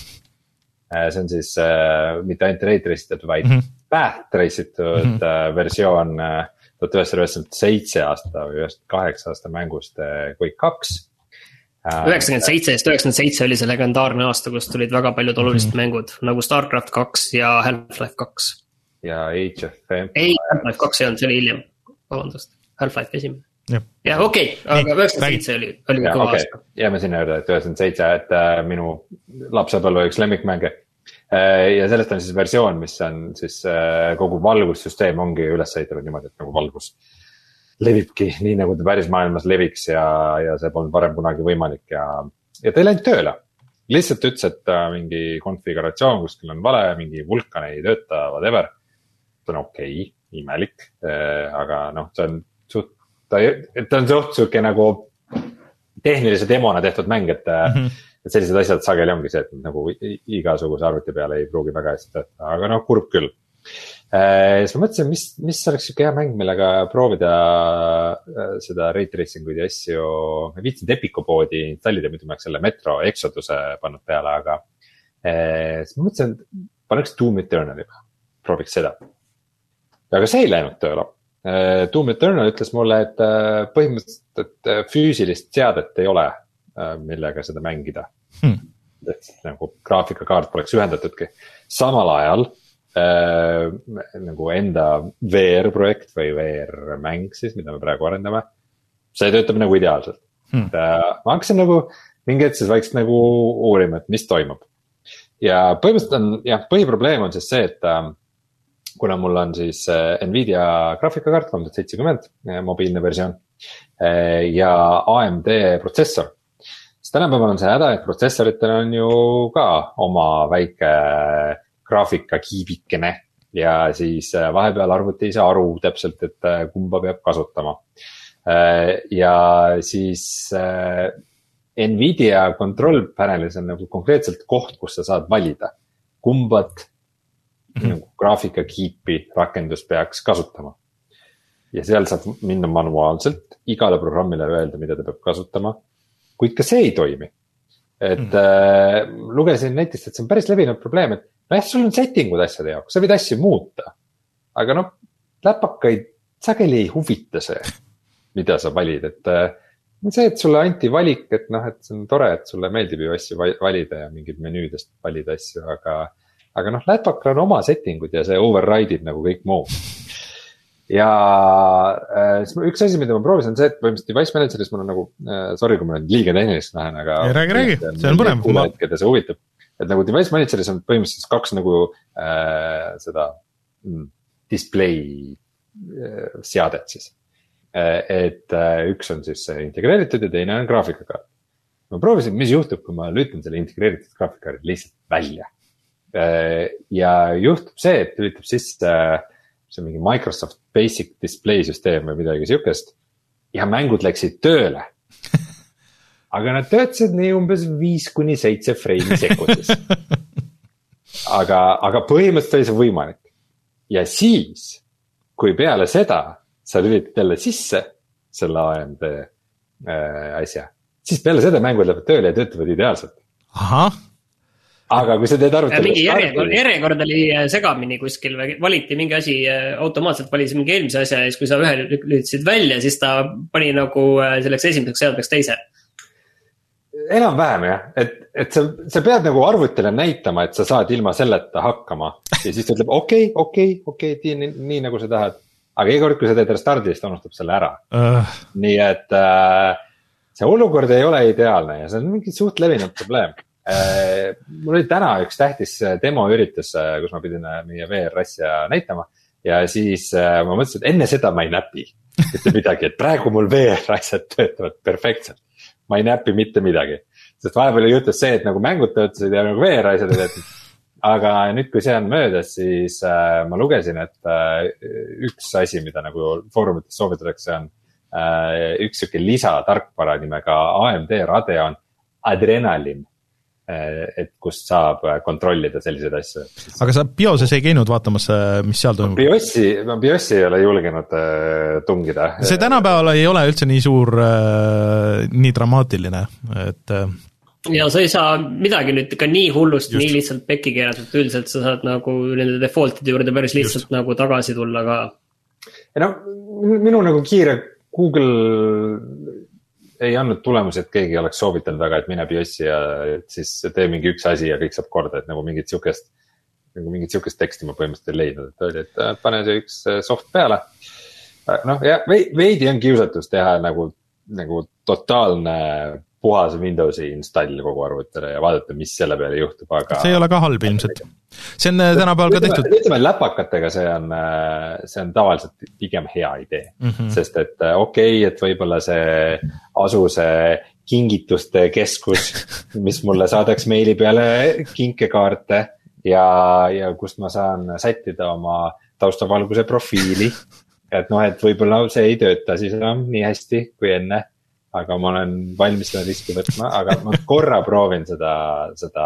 See on siis mitte ainult ray trace'itud, vaid mm -hmm. path trace'itud mm -hmm. versioon tuhat üheksasada üheksakümmend seitse aasta või üheksakümmend kaheksa aasta mängust Quake kaks. üheksakümmend seitse, sest üheksakümmend seitse oli see legendaarne aasta, kus tulid väga paljud olulised mm -hmm. mängud, nagu StarCraft kaks ja Half-Life kaks. Ja Age of Empires. Ei, Half-Life kaks ei olnud, see oli hiljem, vabandust, Half-Life esimene. Ja okei, okay, aga üheksakümmend seitse oli, oli kõva okay. aasta. Jääme sinna juurde, et üheksakümmend seitse, et äh, minu lapsepõlve üks lemmikmänge. Äh, ja sellest on siis versioon, mis on siis äh, kogu valgussüsteem ongi üles ehitatud niimoodi, et nagu valgus levibki nii, nagu ta päris maailmas leviks ja, ja see polnud varem kunagi võimalik ja, ja ta ei läinud tööle. Lihtsalt ütles, et mingi konfiguratsioon kuskil on vale, mingi vulkan ei tööta, whatever. See on okei, okay, imelik, aga noh, see on suht, ta, ta on suht suke nagu tehnilise demona tehtud mäng, et, mm -hmm. et sellised asjad sageli ongi see, et nagu igasuguse arvuti peale ei pruugi väga hästi tööta, aga noh, kurb küll. Siis ma mõtlesin, mis, mis oleks siuke hea mäng, millega proovida seda ray tracing uid ja asju. Ma viitsin Epiku poodi installida, mida ma selle Metro Exoduse pannud peale, aga siis ma mõtlesin, paneks Doom Eternali, prooviks seda. Aga see ei läinud tööle. Doom Eternal ütles mulle, et põhimõtteliselt et füüsilist seadet ei ole, millega seda mängida. Hmm. Et nagu graafikakaart poleks ühendatudki. Samal ajal Äh, nagu enda V R-projekt või V R-mäng siis, mida me praegu arendame, see töötab nagu ideaalselt. Hmm. Äh, ma hakkasin nagu mingi hetk siis vaikselt nagu uurima, et mis toimub. Ja põhimõtteliselt on, jah, põhiprobleem on siis see, et äh, kuna mul on siis äh, Nvidia graafikakaart kolm tuhat seitsekümmend, äh, mobiilne versioon äh, ja A M D protsessor, siis tänapäeval on see häda, et protsessoritel on ju ka oma väike graafika kiibikene ja siis vahepeal arvuti ei saa aru täpselt, et kumba peab kasutama. Ja siis Nvidia control panelis on nagu konkreetselt koht, kus sa saad valida, kumbat mm-hmm. nagu graafika kiipi rakendus peaks kasutama. Ja seal saab minna manuaalselt igale programmile öelda, mida ta peab kasutama, kuid ka see ei toimi. Et mm. äh, lugesin netist, et see on päris levinud probleem, et noh, sul on settingud asjade jaoks, sa võid asju muuta, aga noh, läpakaid sageli ei huvita see, mida sa valid, et äh, see, et sulle anti valik, et noh, et see on tore, et sulle meeldib ju asju valida ja mingid menüüdest valida asju, aga, aga noh, läpakal on oma settingud ja see override'ib nagu kõik muu. Ja äh, üks asi, mida ma proovisin, on see, et põhimõtteliselt device manageris mul on nagu, äh, sorry, kui ma olen liiga tehnilist lähen, aga räägi, räägi, see on põnev. Keda see huvitab. et nagu device manager'is on põhimõtteliselt kaks nagu äh, seda mm, display äh, seadet siis. Et äh, üks on siis integreeritud ja teine on graafikakaart. Ma proovisin, mis juhtub, kui ma lülitan selle integreeritud graafikakaardi lihtsalt välja. Äh, ja juhtub see, et lülitab sisse äh, see mingi Microsoft Basic Display süsteem või midagi siukest ja mängud läksid tööle. Aga nad töötasid nii umbes viis kuni seitse freimi sekundis. Aga, aga põhimõtteliselt oli see võimalik. Ja siis, kui peale seda sa lülitad jälle sisse selle A M D äh, asja, siis peale seda mängud lähevad tööle ja töötavad ideaalselt. Aha. Aga kui sa teed arvutada... Mingi järjekord, järjekord oli segamini kuskil või valiti mingi asi, automaatselt valis mingi eelmise asja ja siis kui sa ühe lülitasid välja, siis ta pani nagu selleks esimeseks seadmeks teise. Enam-vähem jah, et, et sa, sa pead nagu arvutile näitama, et sa saad ilma selleta hakkama ja siis ta ütleb okei, okei, okei, nii, nii nagu sa tahad. Aga iga kord, kui sa teed restardist, unustab selle ära. Uh. Nii et äh, see olukord ei ole ideaalne ja see on mingi suht levinud probleem. Äh, mul oli täna üks tähtis demo üritus, kus ma pidin meie V R asja näitama ja siis äh, ma mõtlesin, et enne seda ma ei näpi mitte midagi, et praegu mul V R asjad töötavad perfektselt. Ma ei näpi mitte midagi, sest vahepeal juhtus see, et nagu mängud töötasid ja nagu V R asjad töötasid. Aga nüüd, kui see on möödas, siis äh, ma lugesin, et äh, üks asi, mida nagu foorumites soovitatakse on äh, üks siuke lisatarkvara nimega A M D Radeon Adrenalin, äh, et kust saab kontrollida selliseid asju. Aga sa BIOSes ei käinud vaatamas, mis seal toimub? BIOSi, ma BIOSi ei ole julgenud äh, tungida. See tänapäeval ei ole üldse nii suur, äh, nii dramaatiline, et... Äh... Ja sa ei saa midagi nüüd ka nii hullust, Just. nii lihtsalt pekki keeratud, üldiselt sa saad nagu nende defaultide juurde päris lihtsalt Just. nagu tagasi tulla ka. Ja no, minu nagu kiire Google ei andnud tulemusi, et keegi oleks soovitanud väga, et mine BIOSi ja siis tee mingi üks asi ja kõik saab korda, et nagu mingit siukest, nagu mingit siukest teksti ma põhimõtteliselt ei leidnud, et oli, et pane see üks soft peale. Noh, ja veidi on kiusatus teha nagu, nagu totaalne puhas Windowsi install kogu arvutile ja vaadata, mis selle peale juhtub, aga... See ei ole ka halb ilmselt. See on tänapäeval ka tehtud. Ütleme läpakatega see on, see on tavaliselt pigem hea idee, mm -hmm. sest et okei, okay, et võibolla see Asuse kingituste keskus, mis mulle saadaks meili peale kinkekaarte ja, ja kust ma saan sättida oma taustavalguse profiili, et noh, et võibolla see ei tööta siis enam nii hästi kui enne. Aga ma olen valmis seda riski võtma, aga ma korra proovin seda, seda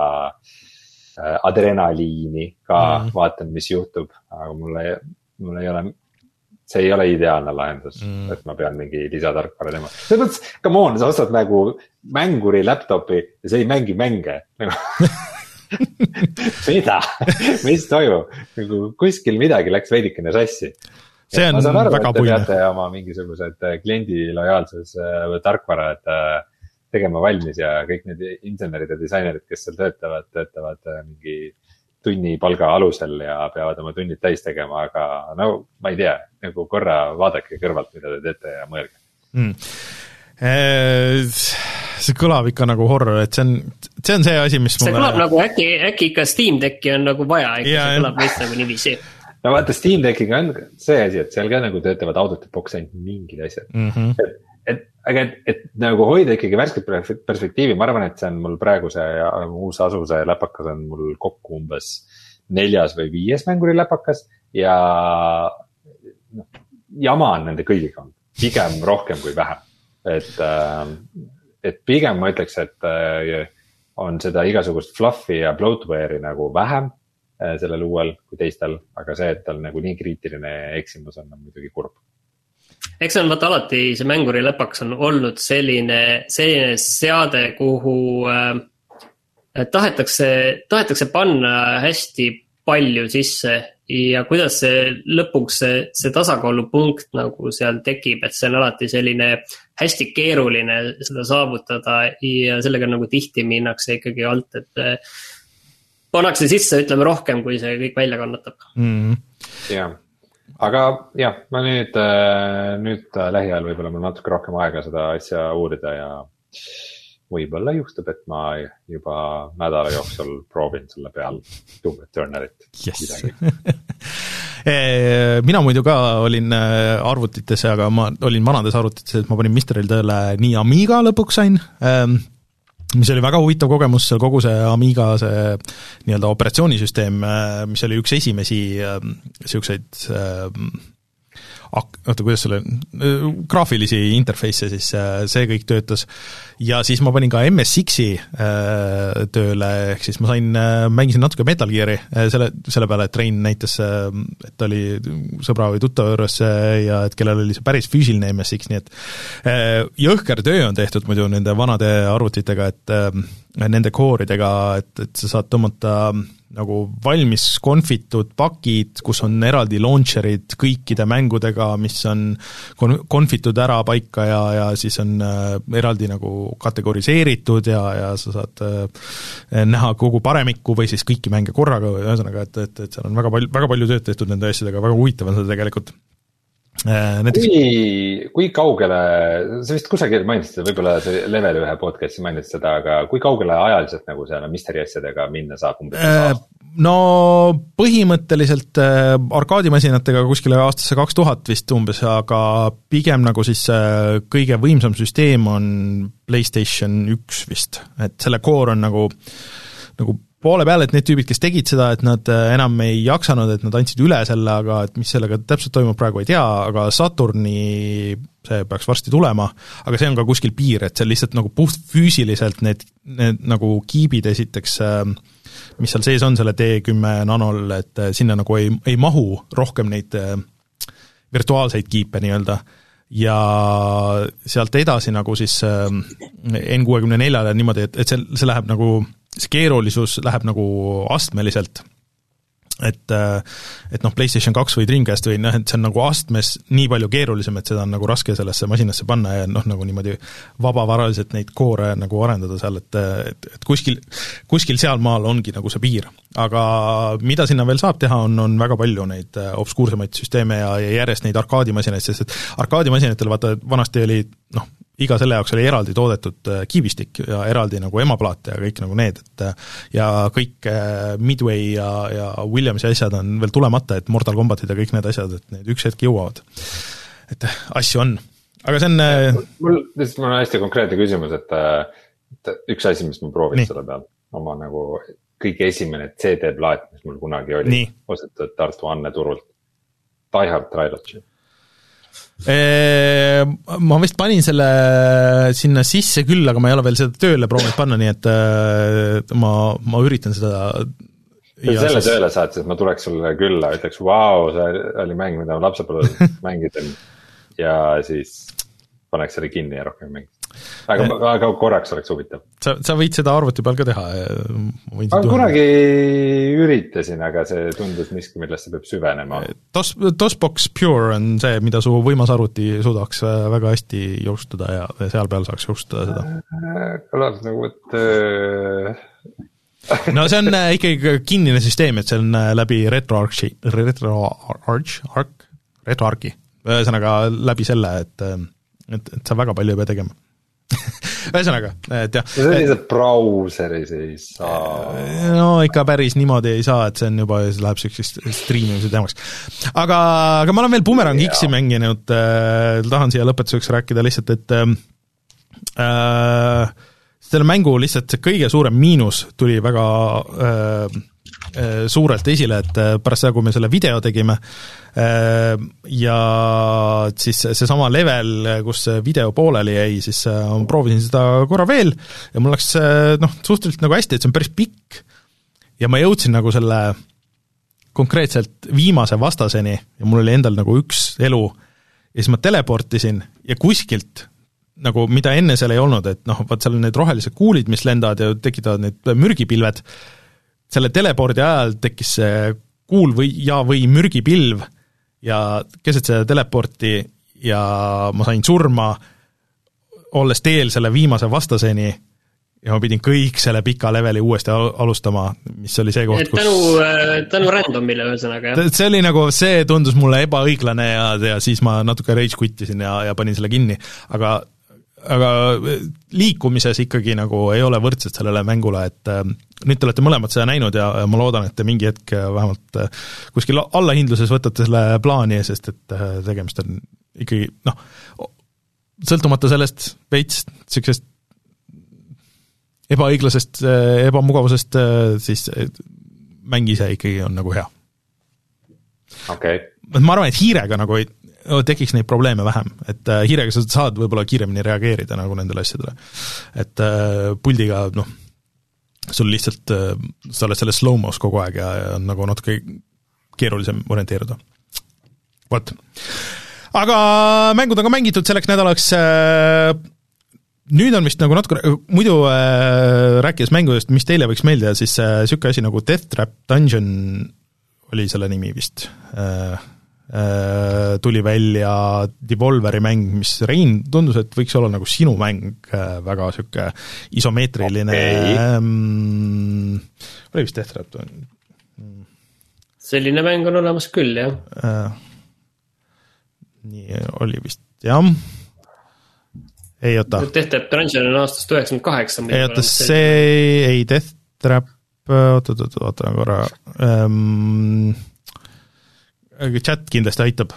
adrenaliini ka mm. vaatan, mis juhtub, aga mulle, mulle ei ole, see ei ole ideaalne lahendus, mm. et ma pean mingi lisatarkvara tema. See mõttes, come on, sa ostad nagu mänguri laptopi ja see ei mängi mänge. Mida? Mis toimub? Nagu kuskil midagi läks veidikene sassi. See on aru, väga puine. Ma saan aru, et te peate oma mingisugused kliendi lojaalsus tarkvara, et tegema valmis ja kõik need insenerid ja disainerid, kes seal töötavad, töötavad mingi tunni palga alusel ja peavad oma tunnid täis tegema, aga no ma ei tea, nagu korra vaadake kõrvalt, mida te teete ja mõelge. Mm. See kõlab ikka nagu horror, et see on, see on see asi, mis see mulle... See kõlab nagu äkki, äkki ikka Steam Decki on nagu vaja, äkki ja, see kõlab meist nagu niiviisi. No vaata, Steam Deckiga on see asi, et seal ka nagu töötavad autode boks ainult mingid asjad. Mm -hmm. et, et, aga et, et nagu hoida ikkagi värsket perspektiivi, ma arvan, et see on mul praegu see uus Asuse läpakas on mul kokku umbes neljas või viies mänguri läpakas ja no, jama on nende kõigiga on pigem rohkem kui vähem. Et, et pigem ma ütleks, et on seda igasugust fluffi ja bloatware'i nagu vähem sellel uuel kui teistel, aga see, et tal nagu nii kriitiline eksimus on, on muidugi kurb. Eks see on vaata alati, see mänguri läpaks on olnud selline, selline seade, kuhu äh, tahetakse, tahetakse panna hästi palju sisse ja kuidas see lõpuks see, see tasakaalupunkt nagu seal tekib, et see on alati selline hästi keeruline seda saavutada ja sellega nagu tihti minnakse ikkagi alt, et äh, pannakse sisse, ütleme rohkem, kui see kõik välja kannatab. Mm. Jah, aga jah, ma nüüd, nüüd lähiajal võib-olla mul natuke rohkem aega seda asja uurida ja, võib-olla juhtub, et ma juba nädala jooksul proovin selle peal Doom Eternalit. Yes. Mina muidu ka olin arvutites, aga ma olin vanades arvutites, et ma panin Misteril tööle nii Amiga lõpuks sain, mis oli väga huvitav kogemus, kogu see Amiga see nii-öelda operatsioonisüsteem, mis oli üks esimesi siukseid oota, kuidas selle, graafilisi interface'e, siis see kõik töötas. Ja siis ma panin ka M S X-i tööle, ehk siis ma sain, mängisin natuke Metal Gear'i selle, selle peale, et Rein näitas, et oli sõbra või tuttava juures ja et kellel oli see päris füüsiline M S X, nii et jõhker töö on tehtud muidu nende vanade arvutitega, et nende kooridega, et, et sa saad tõmmata nagu valmis konfitud pakid, kus on eraldi launcherid kõikide mängudega, mis on konfitud ära paika ja, ja siis on eraldi nagu kategoriseeritud ja, ja sa saad näha kogu paremikku või siis kõiki mänge korraga, ühesõnaga, et, et, et seal on väga palju, väga palju tööd tehtud nende asjadega, väga huvitav on seda tegelikult. Näiteks... Kui, kui kaugele, sa vist kusagil mainisid seda, võib-olla see level ühe podcasti mainisid seda, aga kui kaugele ajaliselt nagu seal misteri asjadega minna saab umbes äh, no põhimõtteliselt äh, arkaadimasinatega kuskile aastasse kaks tuhat vist umbes, aga pigem nagu siis äh, kõige võimsam süsteem on PlayStation üks vist, et selle core on nagu nagu poole peale, et need tüübid, kes tegid seda, et nad enam ei jaksanud, et nad andsid üle selle, aga et mis sellega täpselt toimub praegu ei tea, aga Saturni see peaks varsti tulema, aga see on ka kuskil piir, et see lihtsalt nagu puht füüsiliselt need, need nagu kiibid esiteks, mis seal sees on selle D kümme nanol, et sinna nagu ei, ei mahu rohkem neid virtuaalseid kiipe nii-öelda, ja sealt edasi nagu siis N kuuekümne neljale niimoodi, et, et see, see läheb nagu see keerulisus läheb nagu astmeliselt, et, et noh, PlayStation kaks või Dreamcast või noh, et see on nagu astmes nii palju keerulisem, et seda on nagu raske sellesse masinasse panna ja noh, nagu niimoodi vabavaraliselt neid koore nagu arendada seal, et, et, et kuskil, kuskil sealmaal ongi nagu see piir. Aga mida sinna veel saab teha, on, on väga palju neid obskuursemaid süsteeme ja, ja järjest neid arkaadimasinaid, sest et arkaadimasinatel vaata, vanasti oli noh, iga selle jaoks oli eraldi toodetud kiibistik ja eraldi nagu emaplaat ja kõik nagu need, et ja kõik Midway ja, ja Williamsi asjad on veel tulemata, et Mortal Kombatid ja kõik need asjad, et need üks hetk jõuavad. Et asju on. Aga see on... Mul, mul on hästi konkreetne küsimus, et, et üks asi, mis ma proovin Nii. Selle peal, oma nagu kõige esimene C D-plaat, mis mul kunagi oli, ostetud Tartu Anne turult, Die Hard Trilogy. Ma vist panin selle sinna sisse küll, aga ma ei ole veel seda tööle proovinud panna, nii et ma, ma üritan seda ja selle siis... tööle saad, siis ma tuleks sulle külla, ütleks, vau, see oli mäng, mida ma lapsepõlves mängida ja siis paneks selle kinni ja rohkem mängida. Aga, aga korraks oleks huvitav. Sa, sa võid seda arvuti peal ka teha. Ma kunagi üritasin, aga see tundus miski, millest see peab süvenema. DOS, DOSBox Pure on see, mida su võimas arvuti suudaks väga hästi joostada ja seal peal saaks joostada seda. Kõlas nagu, et... no see on ikkagi kinnine süsteem, et see on läbi RetroArchi, RetroArch, Arc, RetroArchi. Ühesõnaga läbi selle, et, et, et sa väga palju ei pea tegema. Ühesõnaga, et jah. See on lihtsalt brauseris ei saa. No ikka päris niimoodi ei saa, et see on juba, see läheb selliseks streamimise teemaks. Aga, aga ma olen veel Boomerang X-i mänginud, äh, tahan siia lõpetuseks rääkida lihtsalt, et äh, selle mängu lihtsalt see kõige suurem miinus tuli väga äh, suurelt esile, et pärast seda, kui me selle video tegime ja siis see sama level, kus video pooleli jäi, siis ma proovisin seda korra veel ja mul läks noh, suhteliselt nagu hästi, et see on päris pikk ja ma jõudsin nagu selle konkreetselt viimase vastaseni ja mul oli endal nagu üks elu ja siis ma teleportisin ja kuskilt nagu mida enne seal ei olnud, et noh, vaat seal on need rohelised kuulid, mis lendavad ja tekitavad need mürgipilved, selle telepordi ajal tekkis see kuul või, ja või mürgipilv ja keset seda teleporti ja ma sain surma, olles teel selle viimase vastaseni ja ma pidin kõik selle pika leveli uuesti alustama, mis oli see koht, kus... Tänu, tänu randomile ühesõnaga, jah? See oli nagu, see tundus mulle ebaõiglane ja, ja siis ma natuke rage quittisin ja, ja panin selle kinni, aga aga liikumises ikkagi nagu ei ole võrdsed sellele mängule, et nüüd te olete mõlemad seda näinud ja ma loodan, et te mingi hetk vähemalt kuskil allahindluses võtate selle plaani, sest et tegemist on ikkagi noh, sõltumata sellest veits sellisest ebaõiglasest, ebamugavusest, siis mäng ise ikkagi on nagu hea. Okay. Ma arvan, et hiirega nagu ei, tekiks neid probleeme vähem, et hiirega sa saad võib-olla kiiremini reageerida nagu nendele asjadele. Et puldiga, noh, sul lihtsalt, sa oled selles slow-mos kogu aeg ja on nagu natuke keerulisem orienteeruda. Vot. Aga mängud on ka mängitud selleks nädalaks. Nüüd on vist nagu natuke, muidu äh, rääkides mängudest, mis teile võiks meeldida, siis äh, siuke asi nagu Death Trap Dungeon oli selle nimi vist. Äh, äh, tuli välja Devolveri mäng, mis Rein tundus, et võiks olla nagu sinu mäng, äh, väga siuke isomeetriline okay. ähm, oli vist Death Trap Dungeon. Selline mäng on olemas küll, jah. Äh, nii oli vist, jah. Ei oota. Death Trap Dungeon on aastast üheksakümmend kaheksa. Ei oota, see ei Death Trap, oota, oota, oota korra. Um, chat kindlasti aitab.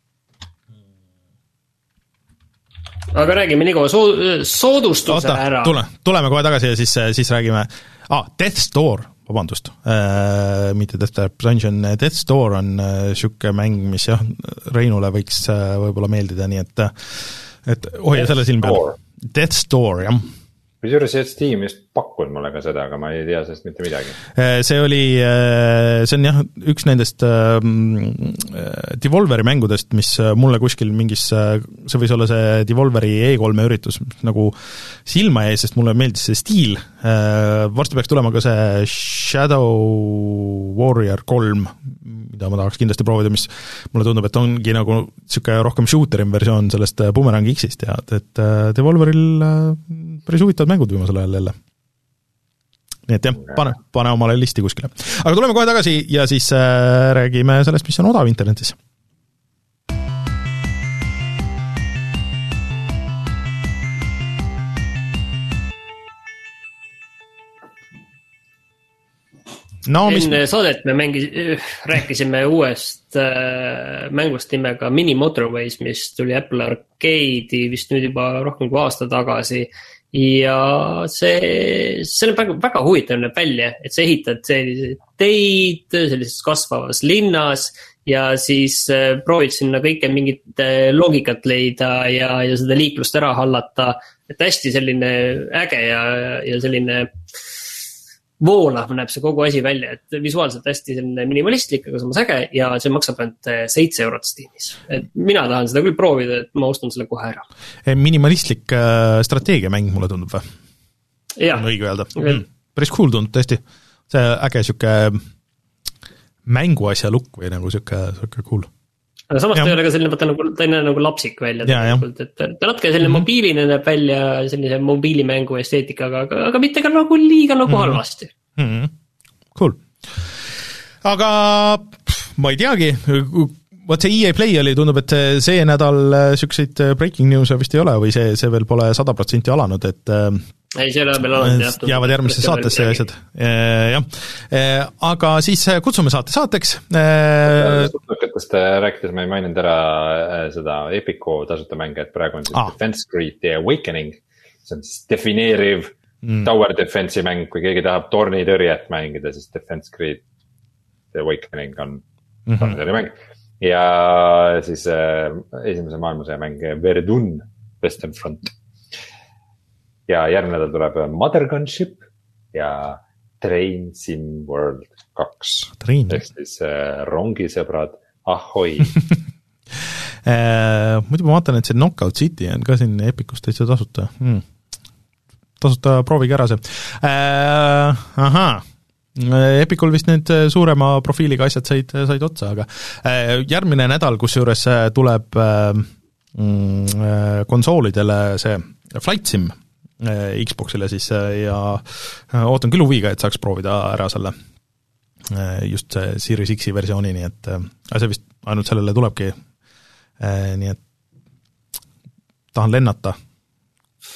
Aga räägime nii kaua so- soodustuse oota, ära. Tule, tuleme kohe tagasi ja siis, siis räägime. Ah, Death Store, vabandust. Uh, mitte Death Trap Dungeon. Death Store on uh, siuke mäng, mis jah, Reinule võiks uh, võib-olla meeldida, nii et et hoia selle silm peal. Death Store, jah. Kusjuures Steam just pakkunud mulle ka seda, aga ma ei tea sellest mitte midagi. See oli, see on jah, üks nendest Devolveri mängudest, mis mulle kuskil mingis, see võis olla see Devolveri E kolm üritus nagu silma jäi, sest mulle meeldis see stiil. Varsti peaks tulema ka see Shadow Warrior kolm, mida ma tahaks kindlasti proovida, mis mulle tundub, et ongi nagu siuke rohkem shooterim versioon sellest Boomerang X-ist ja et Devolveril päris huvitavad mängud viimasel ajal jälle. Nii et jah, pane, pane omale listi kuskile. Aga tuleme kohe tagasi ja siis äh, räägime sellest, mis on odav internetis. No, mis... enne saadet me mängi, rääkisime uuest äh, mängust nimega Mini Motorways, mis tuli Apple Arcade'i vist nüüd juba rohkem kui aasta tagasi ja see, see on väga, väga huvitav näeb välja, et sa ehitad selliseid teid sellises kasvavas linnas ja siis äh, proovid sinna kõike mingit äh, loogikat leida ja, ja seda liiklust ära hallata, et hästi selline äge ja, ja selline voolav näeb see kogu asi välja, et visuaalselt hästi selline minimalistlik, aga samas äge ja see maksab ainult seitse eurot Steamis. Et mina tahan seda küll proovida, et ma ostan selle kohe ära. Minimalistlik äh, strateegiamäng mulle tundub või? Jah. On õige öelda. Mm. Päris cool tundub tõesti. See äge siuke mänguasja lukk või nagu siuke, siuke cool. Aga samas ja. Ta ei ole ka selline, võtta nagu, ta ei näe nagu lapsik välja. Ja, et ta natuke selline mm-hmm. mobiiline näeb välja sellise mobiilimängu esteetikaga, aga, aga mitte ka nagu liiga nagu mm-hmm. halvasti. Mm-hmm. Cool. Aga ma ei teagi, võt see E A Play oli, tundub, et see nädal sükseid breaking news vist ei ole või see, see veel pole sada protsenti alanud, et ei, see läheb veel alanud, jah. Jäävad järgmisse saatesse ja asjad. Jah. Aga siis kutsume saate saateks. Suttukatest rääkides me ei maininud ära seda Epiku tasuta mänge, et praegu on siis ah. Defense Grid The Awakening. See on siis defineeriv mm. tower defense'i mäng, kui keegi tahab tornitõrjet mängida, siis Defense Grid The Awakening on mm-hmm. tornitõrje mäng. Ja siis äh, esimese maailmasõja mäng Verdun Western Front. Ja järgmine nädal tuleb Mother Gunship ja Train Sim World kaks. Ehk siis äh, rongisõbrad, ahoi. Muidu ma vaatan, et see Knockout City on ka siin Epicus täitsa tasuta. Hmm. Tasuta proovige ära see. Äh, aha. Epicul vist need suurema profiiliga asjad said, said otsa, aga äh, järgmine nädal, kus juures tuleb äh, konsoolidele see Flight Sim Xboxile siis ja ootan küll huviga, et saaks proovida ära selle just see Series X-i versiooni, nii et see vist ainult sellele tulebki, nii et tahan lennata.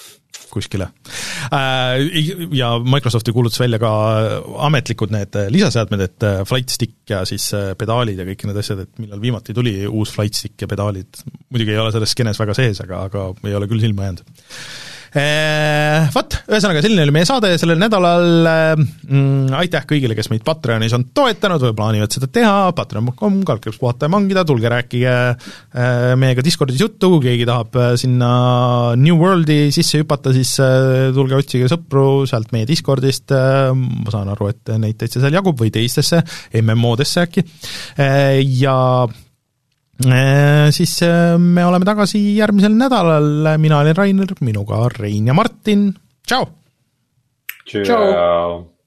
kuskile. Ja Microsofti kuulutas välja ka ametlikud need lisaseadmed, et flight stick ja siis pedaalid ja kõik need asjad, et millal viimati tuli uus flight stick ja pedaalid. Muidugi ei ole selles skeenes väga sees, aga, aga ei ole küll silma jäänud. Vat, ühesõnaga selline oli meie saade sellel nädalal, mm, aitäh kõigile, kes meid Patreonis on toetanud või plaanivad seda teha, patreon punkt com, kaldkriips puhata ja mangida, tulge rääkige meiega Discordis juttu, kui keegi tahab sinna New Worldi sisse hüpata, siis tulge otsige sõpru sealt meie Discordist, ma saan aru, et neid täitsa seal jagub või teistesse M M O-desse äkki, ja siis me oleme tagasi järgmisel nädalal, mina olen Rainer, minuga Rein ja Martin, tšau! Tšau!